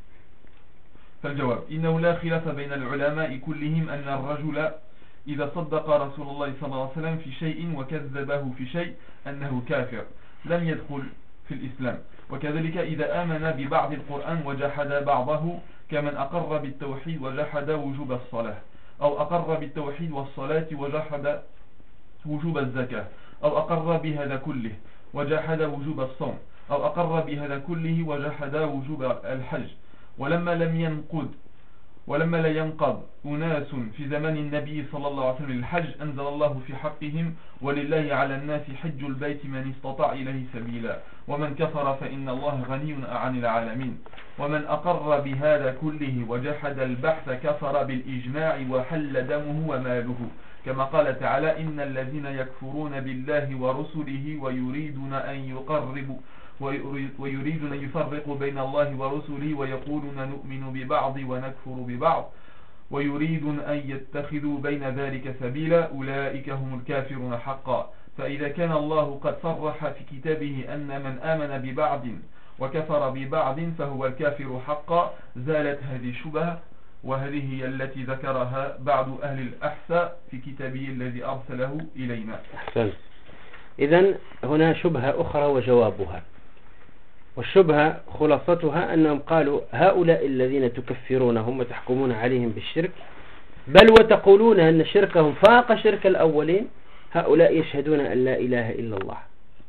فالجواب إنه لا خلاف بين العلماء كلهم أن الرجل إذا صدق رسول الله صلى الله عليه وسلم في شيء وكذبه في شيء أنه كافر لم يدخل في الإسلام، وكذلك إذا آمن ببعض القرآن وجحد بعضه كمن أقر بالتوحيد وجحد وجوب الصلاة، أو أقر بالتوحيد والصلاة وجحد وجوب الزكاة، أو أقر بهذا كله وجحد وجوب الصوم، أو أقر بهذا كله وجحد وجوب الحج. ولما لم ينقض ولما لا ينقض أناس في زمن النبي صلى الله عليه وسلم الحج أنزل الله في حقهم ولله على الناس حج البيت من استطاع إليه سبيلا، ومن كفر فإن الله غني عن العالمين. ومن أقر بهذا كله وجحد البحث كفر بالإجماع وحل دمه وماله، كما قال تعالى إن الذين يكفرون بالله ورسله ويريدون أن يقربوا ويريدون أن يفرقوا بين الله ورسله ويقولون نؤمن ببعض ونكفر ببعض ويريدون أن يتخذوا بين ذلك سبيلا أولئك هم الكافرون حقا. فإذا كان الله قد صرح في كتابه أن من آمن ببعض وكفر ببعض فهو الكافر حقا زالت هذه الشبهة، وهذه هي التي ذكرها بعض أهل الأحساء في كتابه الذي أرسله إلينا. أحسن. إذن هنا شبهة أخرى وجوابها. والشبهة خلاصتها أنهم قالوا هؤلاء الذين تكفرونهم وتحكمون عليهم بالشرك بل وتقولون أن شركهم فاق شرك الأولين، هؤلاء يشهدون أن لا إله إلا الله.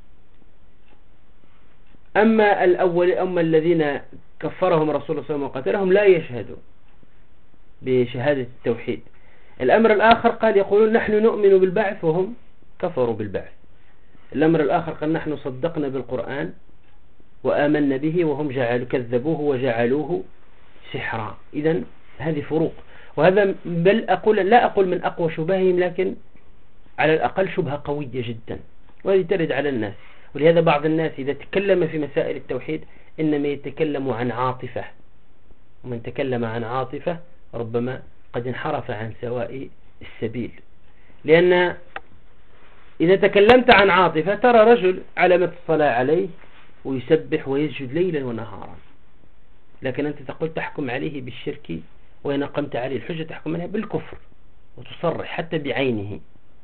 أما الأول أما الذين كفرهم رسول الله صلى الله عليه وسلم وقتلهم لا يشهدون بشهادة التوحيد. الأمر الآخر قال يقولون نحن نؤمن بالبعث وهم كفروا بالبعث. الأمر الآخر قال نحن صدقنا بالقرآن وآمنا به وهم جعلوا كذبوه وجعلوه سحرا. إذن هذه فروق، وهذا بل أقول لا أقول من أقوى شبههم، لكن على الأقل شبهة قوية جدا، وهذه ترد على الناس. ولهذا بعض الناس إذا تكلم في مسائل التوحيد إنما يتكلم عن عاطفة، ومن تكلم عن عاطفة ربما قد انحرف عن سواء السبيل. لأن إذا تكلمت عن عاطفة ترى رجل علامة الصلاة عليه ويسبح ويسجد ليلا ونهارا، لكن أنت تقول تحكم عليه بالشرك، وإن قمت عليه الحجة تحكم عليه بالكفر وتصرح حتى بعينه.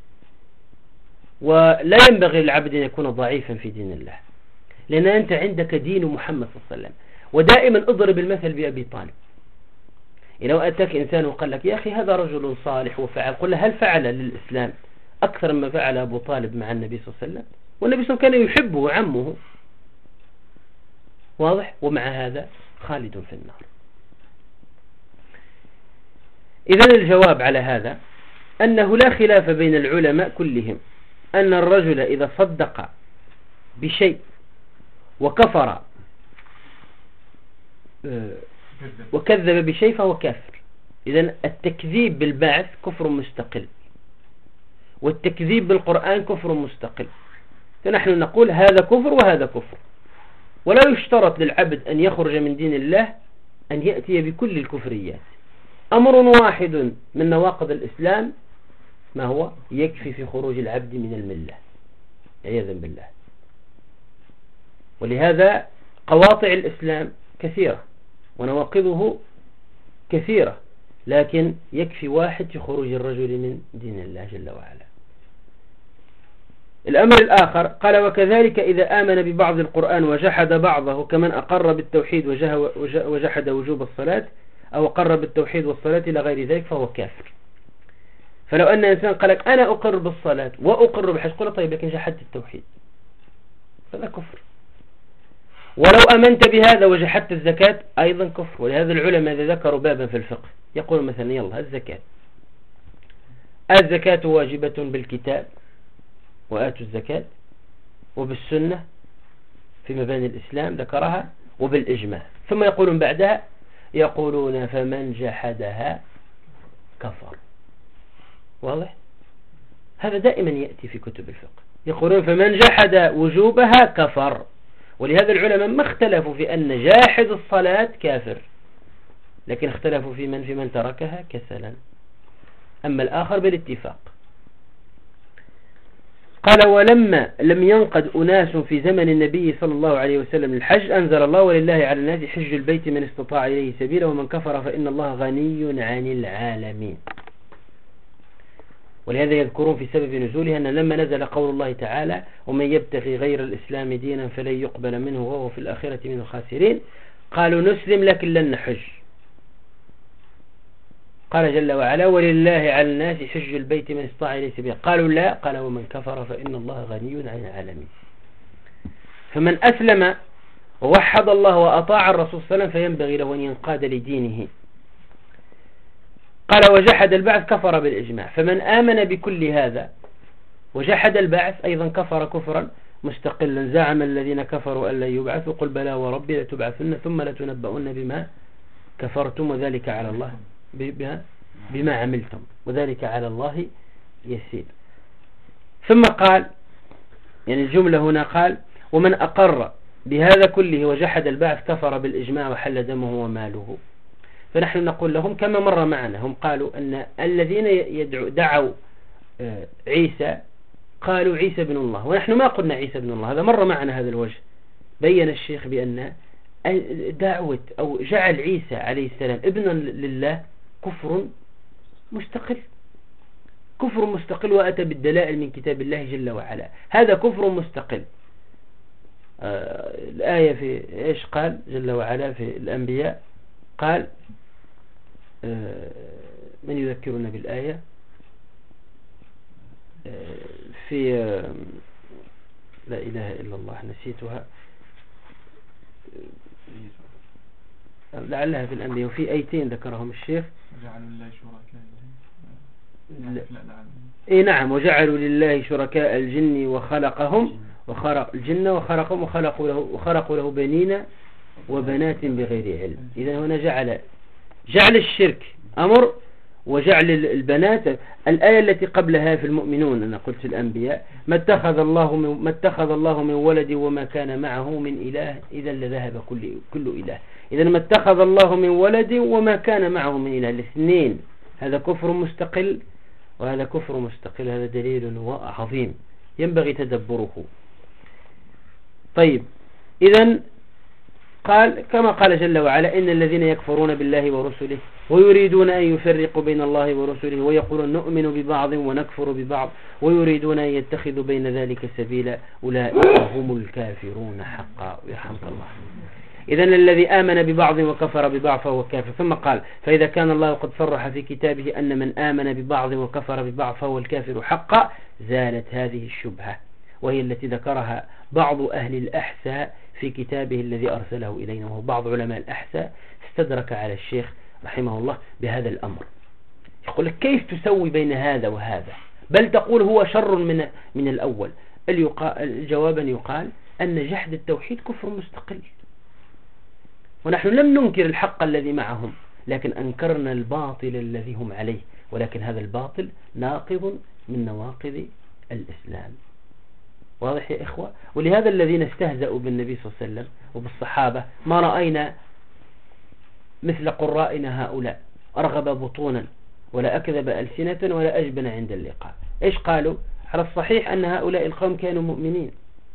ولا ينبغي للعبد أن يكون ضعيفا في دين الله، لأن أنت عندك دين محمد صلى الله عليه وسلم. ودائما اضرب المثل بأبي طالب. لو أتاك إنسان وقال لك يا أخي هذا رجل صالح وفعل، قل له هل فعل للإسلام أكثر مما فعل أبو طالب مع النبي صلى الله عليه وسلم؟ والنبي صلى الله عليه وسلم كان يحبه وعمه، واضح؟ ومع هذا خالد في النار. إذن الجواب على هذا أنه لا خلاف بين العلماء كلهم أن الرجل إذا صدق بشيء وكفر وكذب بشيء فهو كافر. إذن التكذيب بالبعث كفر مستقل، والتكذيب بالقرآن كفر مستقل. فنحن نقول هذا كفر وهذا كفر، ولا يشترط للعبد أن يخرج من دين الله أن يأتي بكل الكفريات. أمر واحد من نواقض الإسلام ما هو يكفي في خروج العبد من الملة عياذا بالله. ولهذا قواطع الإسلام كثيرة ونواقضه كثيرة، لكن يكفي واحد في خروج الرجل من دين الله جل وعلا. الأمر الآخر قال وكذلك إذا آمن ببعض القرآن وجحد بعضه كمن أقر بالتوحيد وجحد وجوب الصلاة، أو أقر بالتوحيد والصلاة إلى غير ذلك فهو كافر. فلو أن إنسان قال لك أنا أقر بالصلاة وأقر بالحج، قل طيب لكن جحدت التوحيد، فلا كفر. ولو أمنت بهذا وجحدت الزكاة أيضا كفر. ولهذا العلماء إذا ذكروا بابا في الفقه يقول مثلا يلا الزكاة الزكاة واجبة بالكتاب وآتوا الزكاة، وبالسنة في مباني الإسلام ذكرها، وبالإجماع. ثم يقولون بعدها يقولون فمن جحدها كفر. واضح؟ هذا دائما يأتي في كتب الفقه، يقولون فمن جحد وجوبها كفر. ولهذا العلماء ما اختلفوا في أن جاحد الصلاة كافر، لكن اختلفوا في من في من تركها كسلا، أما الآخر بالاتفاق. قال ولما لم ينقد أناس في زمن النبي صلى الله عليه وسلم الحج أنزل الله ولله على الناس حج البيت من استطاع إليه سبيلا ومن كفر فإن الله غني عن العالمين. ولهذا يذكرون في سبب نزولها أن لما نزل قول الله تعالى ومن يبتغي غير الإسلام دينا فلن يقبل منه وهو في الآخرة من الخاسرين، قالوا نسلم لكن لن نحج. قال جل وعلا ولله على الناس حج البيت من استطاع إليه سبيلا، قالوا لا، قال ومن كفر فإن الله غني عن العالمين. فمن أسلم ووحد الله وأطاع الرسول صلى الله عليه وسلم فينبغي له أن ينقاد لدينه. قال وجحد البعث كفر بالإجماع. فمن آمن بكل هذا وجحد البعث أيضا كفر كفرا مستقلا. زعم الذين كفروا أن لا يبعثوا قل بلى وربي لتبعثن ثم لتنبؤن بما كفرتم وذلك على الله بما عملتم وذلك على الله يسير. ثم قال يعني الجملة هنا قال ومن أقر بهذا كله وجحد البعث كفر بالإجماع وحل دمه وماله. فنحن نقول لهم كما مر معنا، هم قالوا أن الذين يدعو دعوا عيسى قالوا عيسى ابن الله، ونحن ما قلنا عيسى ابن الله. هذا مر معنا هذا الوجه. بين الشيخ بأن دعوة أو جعل عيسى عليه السلام ابنا لله كفر مستقل، كفر مستقل، وأتى بالدلائل من كتاب الله جل وعلا. هذا كفر مستقل. آه الآية في إيش قال جل وعلا في الأنبياء؟ قال آه من يذكرنا بالآية؟ آه في آه لا إله إلا الله نسيتها، لعلها في الأنبياء، وفي آيتين ذكرهم الشيخ. جعلوا لله شركاء. اي نعم، وجعلوا لله شركاء الجن وخلقهم وخلق الجن وخلقهم وخلقوا له وخلقوا له بنين وبنات بغير علم. إذا هنا جعل جعل الشرك أمر، وجعل البنات. الآية التي قبلها في المؤمنون أنا قلت الأنبياء ما اتخذ الله من ما اتخذ الله من ولد وما كان معه من إله إذا لذهب كل كل إله. إذا ما اتخذ الله من ولد وما كان معه من إله، الاثنين هذا كفر مستقل وهذا كفر مستقل. هذا دليل عظيم ينبغي تدبره. طيب إذا قال كما قال جل وعلا إن الذين يكفرون بالله ورسله ويريدون أن يفرقوا بين الله ورسله ويقولون نؤمن ببعض ونكفر ببعض ويريدون أن يتخذوا بين ذلك سبيلا أولئك هم الكافرون حقا يرحمك الله. إذن الذي آمن ببعض وكفر ببعض فهو كافر. ثم قال فإذا كان الله قد صرح في كتابه أن من آمن ببعض وكفر ببعض فهو الكافر حقا زالت هذه الشبهة، وهي التي ذكرها بعض أهل الأحساء في كتابه الذي أرسله إلينا، وهو بعض علماء الأحساء استدرك على الشيخ رحمه الله بهذا الأمر. يقول لك كيف تسوي بين هذا وهذا، بل تقول هو شر من من الأول. جوابا يقال أن جحد التوحيد كفر مستقل، ونحن لم ننكر الحق الذي معهم لكن أنكرنا الباطل الذي هم عليه، ولكن هذا الباطل ناقض من نواقض الإسلام. واضح يا إخوة؟ ولهذا الذين استهزأوا بالنبي صلى الله عليه وسلم وبالصحابة ما رأينا مثل قرائنا هؤلاء أرغب بطونا ولا أكذب ألسنة ولا أجبن عند اللقاء. إيش قالوا؟ على الصحيح أن هؤلاء القوم كانوا مؤمنين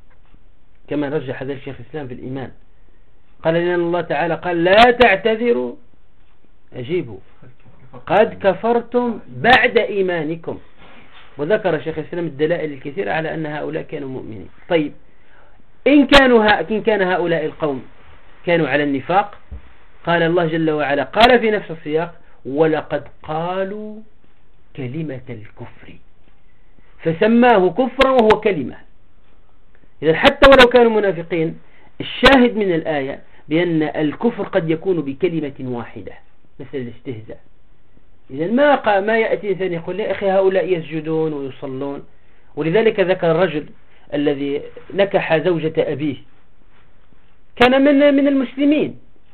كما رجح هذا الشيخ الإسلام في الإيمان. قال لنا الله تعالى قال لا تعتذروا أجيبوا قد كفرتم بعد إيمانكم، وذكر شيخ الإسلام الدلائل الكثيرة على أن هؤلاء كانوا مؤمنين. طيب إن كانوا ها إن كان هؤلاء القوم كانوا على النفاق، قال الله جل وعلا قال في نفس السياق ولقد قالوا كلمة الكفر فسماه كفرا وهو كلمة. إذا حتى ولو كانوا منافقين الشاهد من الآية بأن الكفر قد يكون بكلمة واحدة مثل الاستهزاء. إذا ما ما يأتي إنسان يقول يا أخي هؤلاء يسجدون ويصلون. ولذلك ذكر الرجل الذي نكح زوجة أبيه كان من من المسلمين،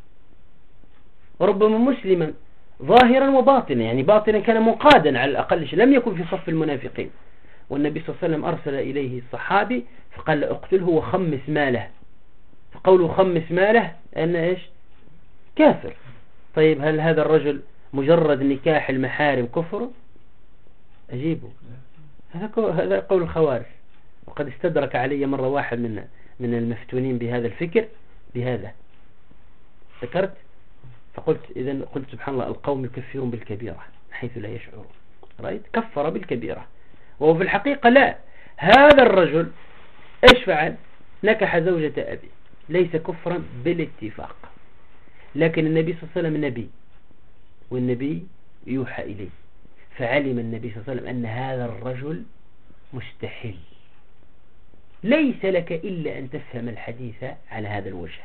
وربما مسلما ظاهرا وباطنا، يعني باطنا كان منقادا على الأقل شيء، لم يكن في صف المنافقين. والنبي صلى الله عليه وسلم أرسل إليه الصحابي فقال اقتله وخمس ماله، فقوله خمس ماله أن إيش؟ كافر. طيب هل هذا الرجل مجرد نكاح المحارم كفر؟ أجيبه هذا قول الخوارج، وقد استدرك علي مرة واحد من من المفتونين بهذا الفكر بهذا ذكرت، فقلت إذن قلت سبحان الله القوم يكفرون بالكبيرة حيث لا يشعرون. رأيت كفر بالكبيرة وهو في الحقيقة لا. هذا الرجل إيش فعل؟ نكح زوجة أبي، ليس كفرا بالاتفاق، لكن النبي صلى الله عليه وسلم نبي والنبي يوحى إليه، فعلم النبي صلى الله عليه وسلم أن هذا الرجل مستحل. ليس لك إلا أن تفهم الحديث على هذا الوجه،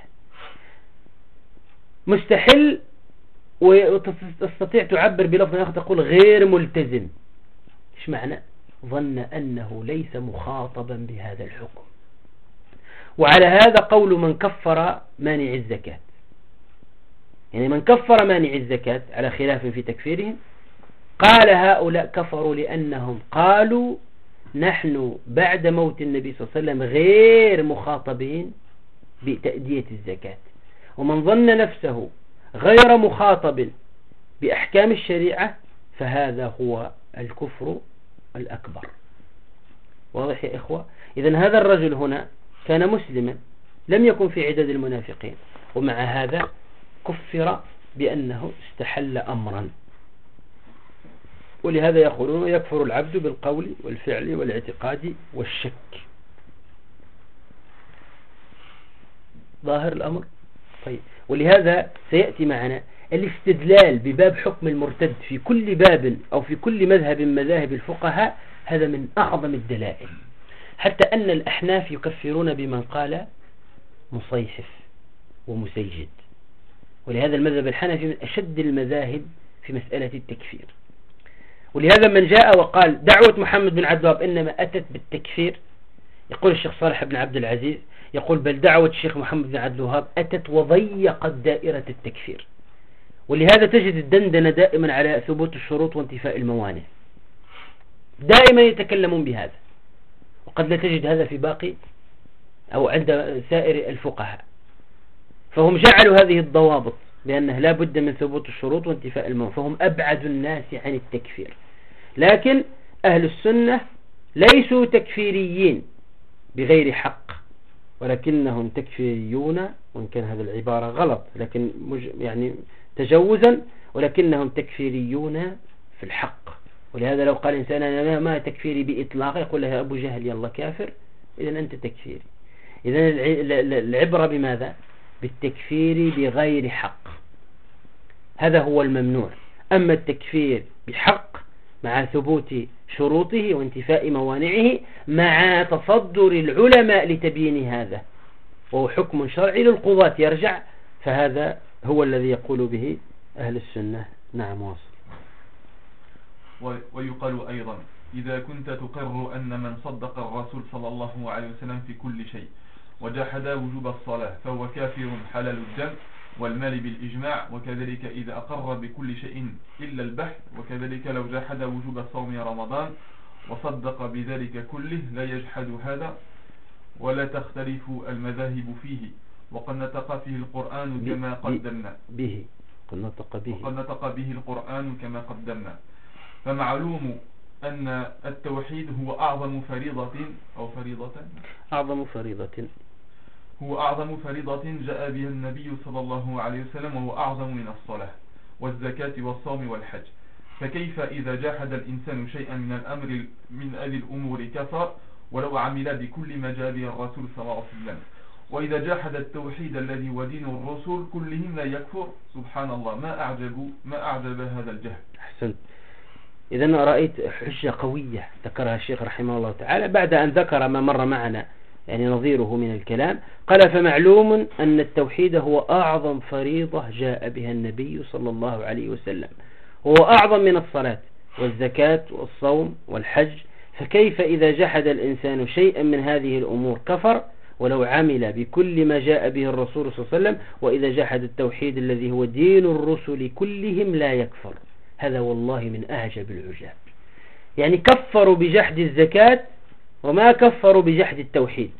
مستحل، وتستطيع تعبر بلفظ آخر تقول غير ملتزم. إيش معنى؟ ظن أنه ليس مخاطبا بهذا الحكم. وعلى هذا قول من كفر مانع الزكاة، يعني من كفر مانع الزكاة على خلاف في تكفيرهم، قال هؤلاء كفروا لأنهم قالوا نحن بعد موت النبي صلى الله عليه وسلم غير مخاطبين بتأدية الزكاة. ومن ظن نفسه غير مخاطب بأحكام الشريعة فهذا هو الكفر الأكبر. واضح يا إخوة؟ إذن هذا الرجل هنا كان مسلما لم يكن في عدد المنافقين، ومع هذا كفر بأنه استحل أمرا. ولهذا يقولون يكفر العبد بالقول والفعل والاعتقاد والشك. ظاهر الأمر. طيب، ولهذا سيأتي معنا الاستدلال بباب حكم المرتد في كل باب أو في كل مذهب من مذاهب الفقهاء، هذا من أعظم الدلائل، حتى أن الأحناف يكفرون بمن قال مصيحف ومسيجد. ولهذا المذهب الحنفي من أشد المذاهب في مسألة التكفير. ولهذا من جاء وقال دعوة محمد بن عبد الوهاب إنما أتت بالتكفير، يقول الشيخ صالح بن عبد العزيز، يقول بل دعوة الشيخ محمد بن عبد الوهاب أتت وضيقت دائرة التكفير. ولهذا تجد الدندنة دائما على ثبوت الشروط وانتفاء الموانع، دائما يتكلمون بهذا، وقد لا تجد هذا في باقي أو عند سائر الفقهاء. فهم جعلوا هذه الضوابط بأنه لا بد من ثبوت الشروط وانتفاء الموانع، فهم أبعد الناس عن التكفير. لكن أهل السنة ليسوا تكفيريين بغير حق، ولكنهم تكفيريون، وإن كان هذا العبارة غلط لكن يعني تجوزا، ولكنهم تكفيريون في الحق. ولهذا لو قال إنسان أنا ما تكفيري بإطلاق، يقول له أبو جهل يلا كافر، إذن أنت تكفيري. إذن العبرة بماذا؟ بالتكفير بغير حق، هذا هو الممنوع. أما التكفير بحق مع ثبوت شروطه وانتفاء موانعه مع تصدر العلماء لتبيين هذا، وهو حكم شرعي للقضاة يرجع، فهذا هو الذي يقول به أهل السنة. نعم، واصل. ويقال أيضا إذا كنت تقر أن من صدق الرسول صلى الله عليه وسلم في كل شيء وجحد وجوب الصلاة فهو كافر حلال الدم والمال بالإجماع، وكذلك إذا أقر بكل شيء إلا البحث، وكذلك لو جحد وجوب صوم رمضان وصدق بذلك كله لا يجحد هذا ولا تختلف المذاهب فيه، وقد نطق فيه القرآن كما قدمنا به قد نطق به وقد نطق به القرآن كما قدمنا. فمعلوم أن التوحيد هو أعظم فريضة أو فريضة أعظم فريضة هو أعظم فريضة جاء بها النبي صلى الله عليه وسلم، وهو أعظم من الصلاة والزكاة والصوم والحج. فكيف إذا جاحد الإنسان شيئا من الأمر من هذه الأمور كفر ولو عمل بكل ما جاء به الرسول صلى الله عليه وسلم؟ وإذا جاحد التوحيد الذي هو دين الرسل كلهم لا يكفر. سبحان الله، ما أعجب ما أعجب هذا الجهل. أحسنت. إذن رأيت حجة قوية ذكرها الشيخ رحمه الله تعالى بعد أن ذكر ما مر معنا يعني نظيره من الكلام. قال فمعلوم أن التوحيد هو أعظم فريضة جاء بها النبي صلى الله عليه وسلم، هو أعظم من الصلاة والزكاة والصوم والحج. فكيف إذا جحد الإنسان شيئا من هذه الأمور كفر ولو عمل بكل ما جاء به الرسول صلى الله عليه وسلم؟ وإذا جحد التوحيد الذي هو دين الرسل كلهم لا يكفر. هذا والله من أعجب العجاب. يعني كفروا بجحد الزكاة وما كفروا بجحد التوحيد،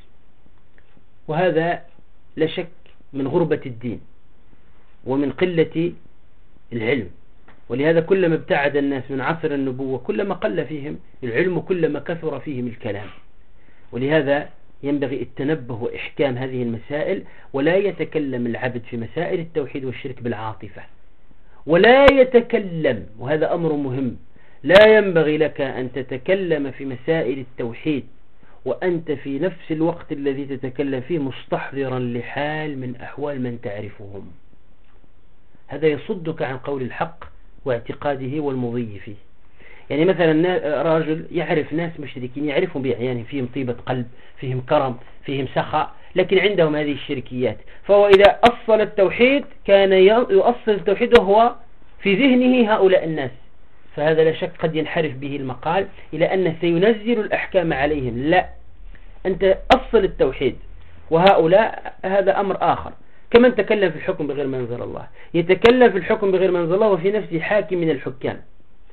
وهذا لا شك من غربة الدين ومن قلة العلم. ولهذا كلما ابتعد الناس من عصر النبوة كلما قل فيهم العلم، كلما كثر فيهم الكلام. ولهذا ينبغي التنبه وإحكام هذه المسائل، ولا يتكلم العبد في مسائل التوحيد والشرك بالعاطفة، ولا يتكلم، وهذا أمر مهم، لا ينبغي لك أن تتكلم في مسائل التوحيد وأنت في نفس الوقت الذي تتكلم فيه مستحضرا لحال من أحوال من تعرفهم. هذا يصدك عن قول الحق واعتقاده والمضي فيه. يعني مثلا رجل يعرف ناس مشركين، يعرفهم بأعيانهم، فيهم طيبة قلب، فيهم كرم، فيهم سخاء، لكن عندهم هذه الشركيات. فهو إذا أصل التوحيد كان يؤصل التوحيد وهو في ذهنه هؤلاء الناس، فهذا لا شك قد ينحرف به المقال إلى أنه سينزل الأحكام عليهم. لا، أنت أصل التوحيد، وهؤلاء هذا أمر آخر. كمن تكلم في الحكم بغير ما أنزل الله، يتكلم في الحكم بغير ما أنزل الله وفي نفسه حاكم من الحكام،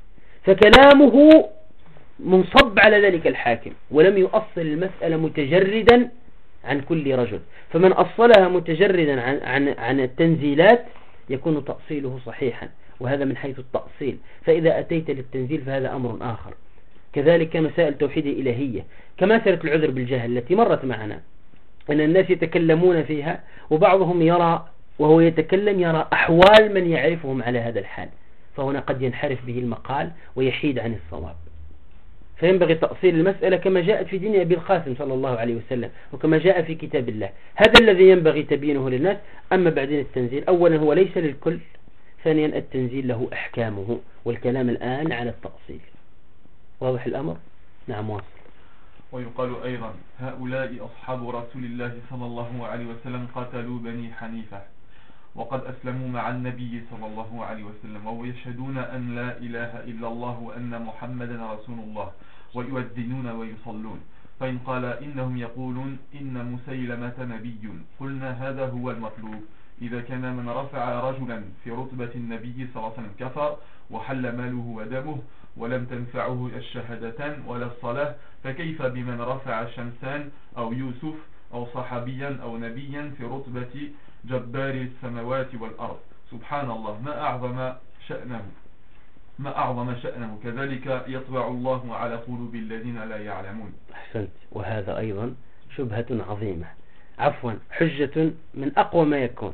فكلامه منصب على ذلك الحاكم، ولم يؤصل المسألة متجردا عن كل رجل. فمن أصلها متجردا عن, عن, عن التنزيلات يكون تأصيله صحيحا، وهذا من حيث التأصيل. فإذا أتيت للتنزيل فهذا أمر آخر. كذلك مسائل توحيد الإلهية كمسألة العذر بالجهل التي مرت معنا، أن الناس يتكلمون فيها وبعضهم يرى وهو يتكلم يرى أحوال من يعرفهم على هذا الحال، فهنا قد ينحرف به المقال ويحيد عن الصواب. فينبغي تأصيل المسألة كما جاءت في دين أبي القاسم صلى الله عليه وسلم وكما جاء في كتاب الله. هذا الذي ينبغي تبيينه للناس. أما بعدين التنزيل، أولا هو ليس للكل، ثانيا التنزيل له أحكامه، والكلام الآن على التأصيل. واضح الأمر؟ نعم واصل. ويقال أيضا هؤلاء أصحاب رسول الله صلى الله عليه وسلم قتلوا بني حنيفة وقد أسلموا مع النبي صلى الله عليه وسلم ويشهدون أن لا إله إلا الله وأن محمدا رسول الله ويؤذنون ويصلون. فإن قال إنهم يقولون إن مسيلمة نبي، قلنا هذا هو المطلوب. إذا كان من رفع رجلا في رتبة النبي صلى الله عليه وسلم كفر وحل ماله ودمه ولم تنفعه الشهادتان ولا الصلاة، فكيف بمن رفع شمسان أو يوسف أو صحابيا أو نبيا في رتبة جبار السماوات والأرض؟ سبحان الله، ما أعظم شأنه ما أعظم شأنه. كذلك يطبع الله على قلوب الذين لا يعلمون. أحسنت. وهذا أيضا شبهة عظيمة، عفوا حجة من أقوى ما يكون.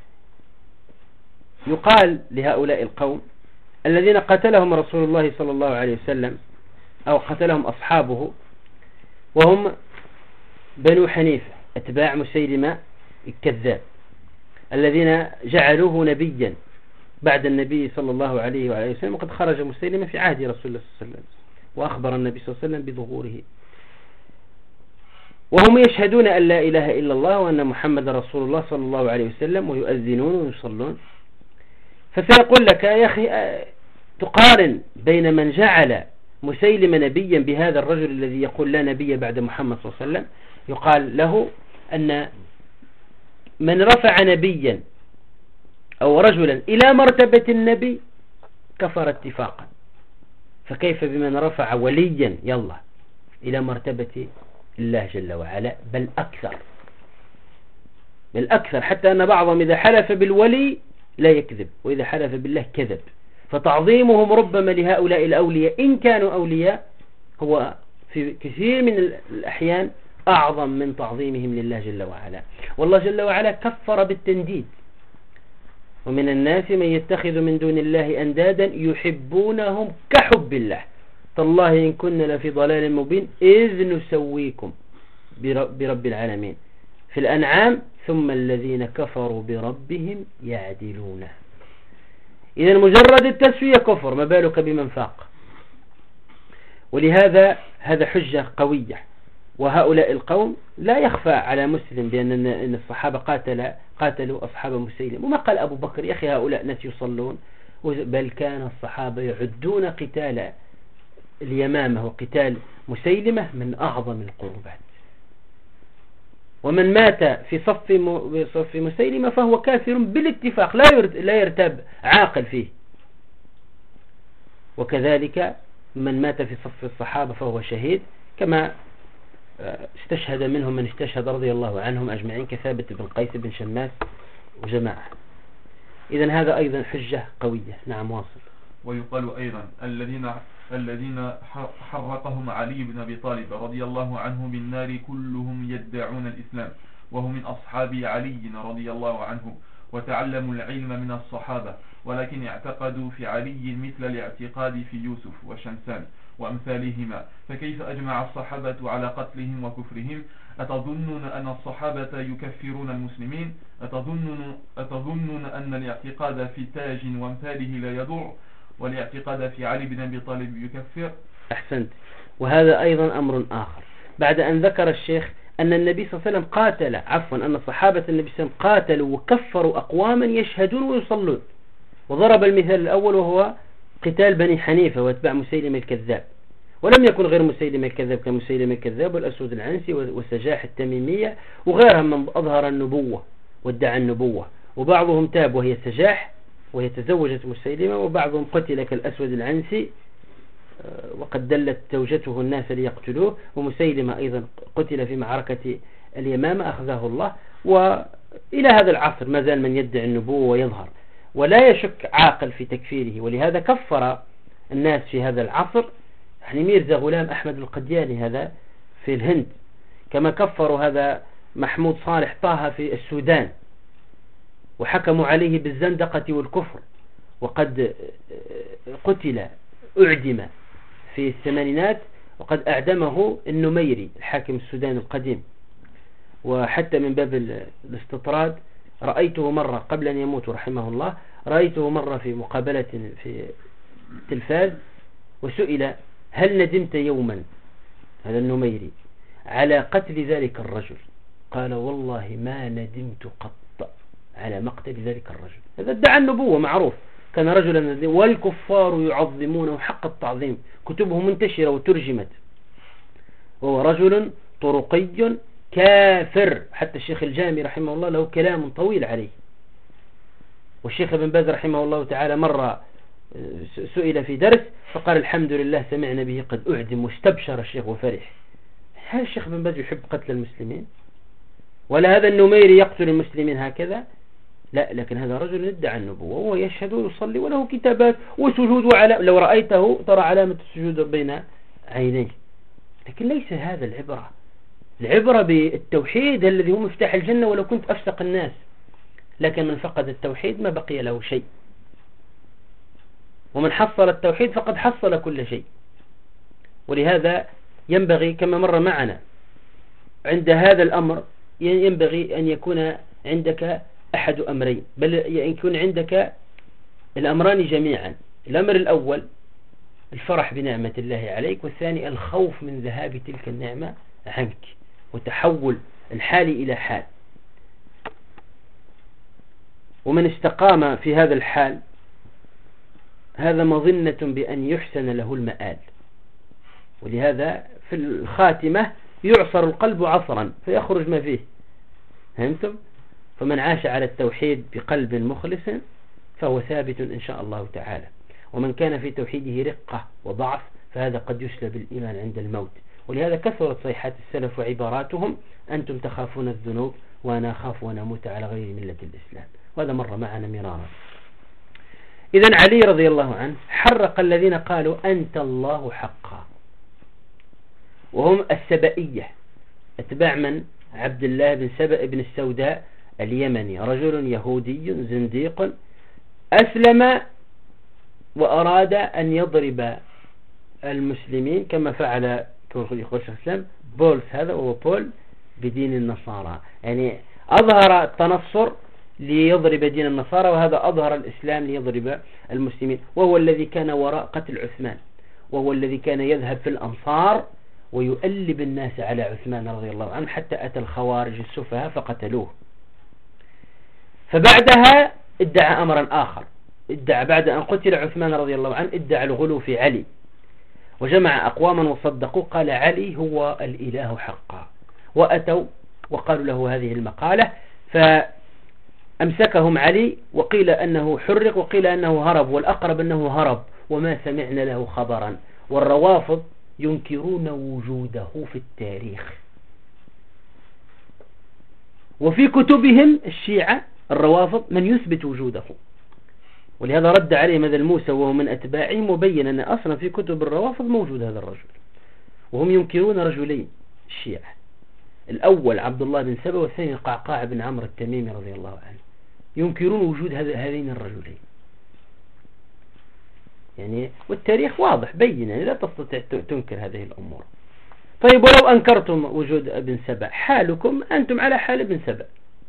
يقال لهؤلاء القوم الذين قتلهم رسول الله صلى الله عليه وسلم أو قتلهم أصحابه وهم بنو حنيفة أتباع مسيلمة الكذاب الذين جعلوه نبيا بعد النبي صلى الله عليه وعليه وسلم، وقد خرج مسيلمة في عهد رسول الله صلى الله عليه وسلم وأخبر النبي صلى الله عليه وسلم بظهوره، وهم يشهدون أن لا إله إلا الله وأن محمد رسول الله صلى الله عليه وسلم ويؤذنون ويصلون. فسيقول لك يا أخي تقارن بين من جعل مسيلمة نبيا بهذا الرجل الذي يقول لا نبي بعد محمد صلى الله عليه وسلم. يقال له أن من رفع نبيا أو رجلا إلى مرتبة النبي كفر اتفاقا، فكيف بمن رفع وليا يلا إلى مرتبة الله جل وعلا؟ بل أكثر بل أكثر، حتى أن بعضهم إذا حلف بالولي لا يكذب، وإذا حلف بالله كذب. فتعظيمهم ربما لهؤلاء الأولياء إن كانوا أولياء هو في كثير من الأحيان أعظم من تعظيمهم لله جل وعلا. والله جل وعلا كفر بالتنديد: ومن الناس من يتخذ من دون الله أندادا يحبونهم كحب الله تالله إن كنا لفي ضلال مبين إذ نسويكم برب العالمين في الأنعام ثم الذين كفروا بربهم يعدلون. إذا مجرد التسوية كفر، ما بالك بمن فاق؟ ولهذا هذا حجة قوية. وهؤلاء القوم لا يخفى على مسلم بأن أن الصحابة قاتل قاتلوا أصحاب مسيلم. وما قال أبو بكر يا أخي هؤلاء ناس يصلون؟ بل كان الصحابة يعدون قتال اليمامة وقتال مسيلمة من أعظم القربات. ومن مات في صف صف مسيلمة فهو كافر بالاتفاق، لا لا يرتاب عاقل فيه. وكذلك من مات في صف الصحابة فهو شهيد، كما استشهد منهم من استشهد رضي الله عنهم أجمعين كثابت بن قيس بن شماس وجماعة. إذن هذا أيضا حجة قوية. نعم واصل. ويقال أيضا الذين الذين حرقهم علي بن أبي طالب رضي الله عنه بالنار كلهم يدعون الإسلام وهم من أصحاب علي رضي الله عنه وتعلموا العلم من الصحابة، ولكن اعتقدوا في علي مثل الاعتقاد في يوسف وشمسان وأمثالهما، فكيف أجمع الصحابة على قتلهم وكفرهم؟ أتظنون أن الصحابة يكفرون المسلمين؟ أتظنون, أتظنون أن الاعتقاد في تاج وامثاله لا يضر والاعتقاد في علي بن أبي طالب يكفر؟ أحسنت. وهذا أيضا أمر آخر. بعد أن ذكر الشيخ أن النبي صلى الله عليه وسلم قاتل عفوا أن صحابة النبي صلى الله عليه وسلم قاتلوا وكفروا أقواما يشهدون ويصلون، وضرب المثال الأول وهو قتال بني حنيفة واتباع مسيلمة الكذاب. ولم يكن غير مسيلمة الكذاب كمسيلمة الكذاب والأسود العنسي وسجاح التميمية وغيرها من أظهر النبوة وادعى النبوة، وبعضهم تاب وهي سجاح وهي تزوجت مسيلمة، وبعضهم قتل كالأسود العنسي وقد دلت زوجته الناس ليقتلوه، ومسيلمة أيضا قتل في معركة اليمامة أخذه الله. وإلى هذا العصر ما زال من يدعي النبوة ويظهر، ولا يشك عاقل في تكفيره. ولهذا كفر الناس في هذا العصر يعني ميرزا غلام أحمد القدياني هذا في الهند، كما كفروا هذا محمود صالح طه في السودان وحكموا عليه بالزندقة والكفر، وقد قتل أعدم في الثمانينات وقد أعدمه النميري الحاكم السوداني القديم. وحتى من باب الاستطراد رأيته مرة قبل أن يموت رحمه الله، رأيته مرة في مقابلة في التلفاز وسئل: هل ندمت يوما، هذا النميري، على قتل ذلك الرجل؟ قال: والله ما ندمت قط على مقتل ذلك الرجل. هذا ادعى النبوة، معروف، كان رجلا والكفار يعظمونه حق التعظيم، كتبه منتشرة وترجمت، وهو رجل طرقي كافر. حتى الشيخ الجامي رحمه الله له كلام طويل عليه. والشيخ ابن باز رحمه الله تعالى مرة سئل في درس فقال: الحمد لله سمعنا به قد أعدم، واستبشر الشيخ وفرح. هل الشيخ ابن باز يحب قتل المسلمين؟ ولا هذا النميري يقتل المسلمين هكذا؟ لا، لكن هذا رجل ادعى النبوة وهو يشهد ويصلي وله كتابات وسجود، على لو رأيته ترى علامة السجود بين عينيه. لكن ليس هذا العبرة. العبرة بالتوحيد الذي هو مفتاح الجنة ولو كنت أفسق الناس. لكن من فقد التوحيد ما بقي له شيء، ومن حصل التوحيد فقد حصل كل شيء. ولهذا ينبغي كما مر معنا عند هذا الأمر ينبغي أن يكون عندك أحد أمرين، بل يكون عندك الأمران جميعا. الأمر الأول الفرح بنعمة الله عليك، والثاني الخوف من ذهاب تلك النعمة عنك وتحول الحال إلى حال. ومن استقام في هذا الحال هذا مظنة بأن يحسن له المآل. ولهذا في الخاتمة يعصر القلب عصرا فيخرج ما فيه. فهمتم؟ فمن عاش على التوحيد بقلب مخلص فهو ثابت إن شاء الله تعالى. ومن كان في توحيده رقة وضعف فهذا قد يسلب الإيمان عند الموت. ولهذا كثرت صيحات السلف وعباراتهم: أنتم تخافون الذنوب وأنا أخاف وأنا أموت على غير ملة الإسلام. وهذا مر معنا مرارا. إذن علي رضي الله عنه حرق الذين قالوا أنت الله حقا، وهم السبئية، أتباع من؟ عبد الله بن سبأ بن السوداء اليمني، رجل يهودي زنديق أسلم وأراد أن يضرب المسلمين كما فعل يخش الإسلام بولس، هذا وهو بول بدين النصارى، يعني أظهر التنصر ليضرب دين النصارى، وهذا أظهر الإسلام ليضرب المسلمين. وهو الذي كان وراء قتل عثمان، وهو الذي كان يذهب في الأمصار ويؤلب الناس على عثمان رضي الله عنه حتى أتى الخوارج السفهاء فقتلوه. فبعدها ادعى أمرا آخر، ادعى بعد أن قتل عثمان رضي الله عنه ادعى الغلو في علي، وجمع أقواما وصدقوا، قال علي هو الإله حقا. وأتوا وقالوا له هذه المقالة فأمسكهم علي، وقيل أنه حرق وقيل أنه هرب، والأقرب أنه هرب وما سمعنا له خبرا. والروافض ينكرون وجوده في التاريخ، وفي كتبهم الشيعة الروافض من يثبت وجوده. ولهذا رد عليهم هذا الموسى وهو من أتباعهم وبين أن أصلا في كتب الروافض موجود هذا الرجل. وهم ينكرون رجلين الشيعة، الأول عبد الله بن سبأ والثاني قعقاع بن عمرو التميمي رضي الله عنه، ينكرون وجود هذين الرجلين. يعني والتاريخ واضح بين، يعني لا تستطيع تنكر هذه الأمور. طيب ولو أنكرتم وجود ابن سبأ حالكم أنتم على حال ابن سبأ.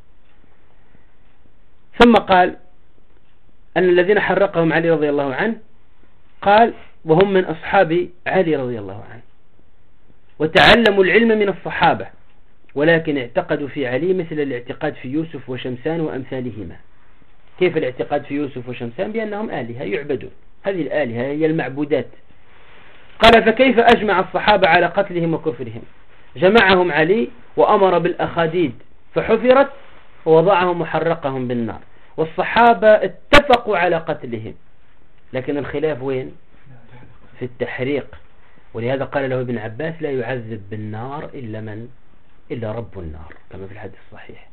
ثم قال أن الذين حرقهم علي رضي الله عنه قال وهم من أصحاب علي رضي الله عنه، وتعلموا العلم من الصحابة، ولكن اعتقدوا في علي مثل الاعتقاد في يوسف وشمسان وأمثالهما. كيف الاعتقاد في يوسف وشمسان؟ بأنهم آلهة يعبدون، هذه الآلهة هي المعبودات. قال فكيف أجمع الصحابة على قتلهم وكفرهم؟ جمعهم علي وأمر بالأخاديد فحفرت ووضعهم وحرقهم بالنار، والصحابة اتفقوا على قتلهم، لكن الخلاف وين؟ في التحريق. ولهذا قال له ابن عباس لا يعذب بالنار إلا من؟ إلا رب النار، كما في الحديث الصحيح.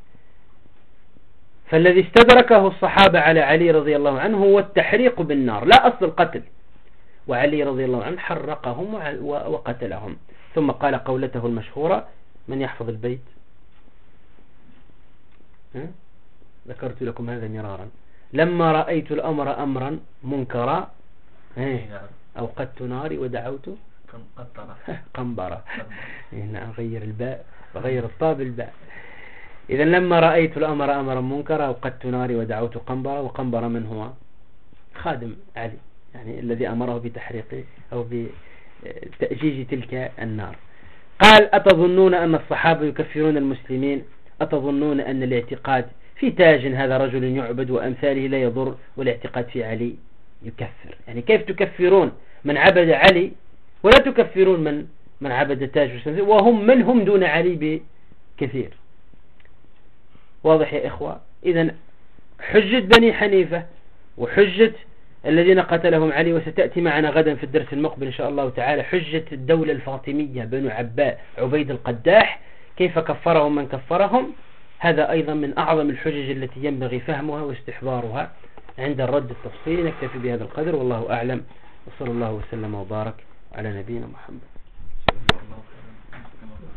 فالذي استدركه الصحابة على علي رضي الله عنه هو التحريق بالنار لا أصل القتل، وعلي رضي الله عنه حرقهم وقتلهم. ثم قال قولته المشهورة، من يحفظ البيت؟ ها؟ ذكرت لكم هذا مرارا. لما رأيت الأمر أمرا منكرا أوقدت ناري ودعوت قطرة قنبرة. نعم، غير الباء وغير الطاء بالباء. إذا لما رأيت الأمر أمرا منكرا أوقدت ناري ودعوت قنبرة. وقنبرة من هو؟ خادم علي، يعني الذي أمره بتحريق أو بتأجيج تلك النار. قال: أتظنون أن الصحابة يكفرون المسلمين؟ أتظنون أن الاعتقاد في تاج هذا رجل يعبد وأمثاله لا يضر، والاعتقاد في علي يكفر؟ يعني كيف تكفرون من عبد علي ولا تكفرون من من عبد تاج وهم من هم دون علي بكثير؟ واضح يا إخوة؟ إذن حجة بني حنيفة وحجة الذين قتلهم علي، وستأتي معنا غدا في الدرس المقبل إن شاء الله تعالى حجة الدولة الفاطمية بنو عباء عبيد القداح، كيف كفرهم من كفرهم. هذا أيضا من أعظم الحجج التي ينبغي فهمها واستحضارها عند الرد التفصيلي. نكتفي بهذا القدر، والله أعلم، وصلى الله وسلم وبارك على نبينا محمد.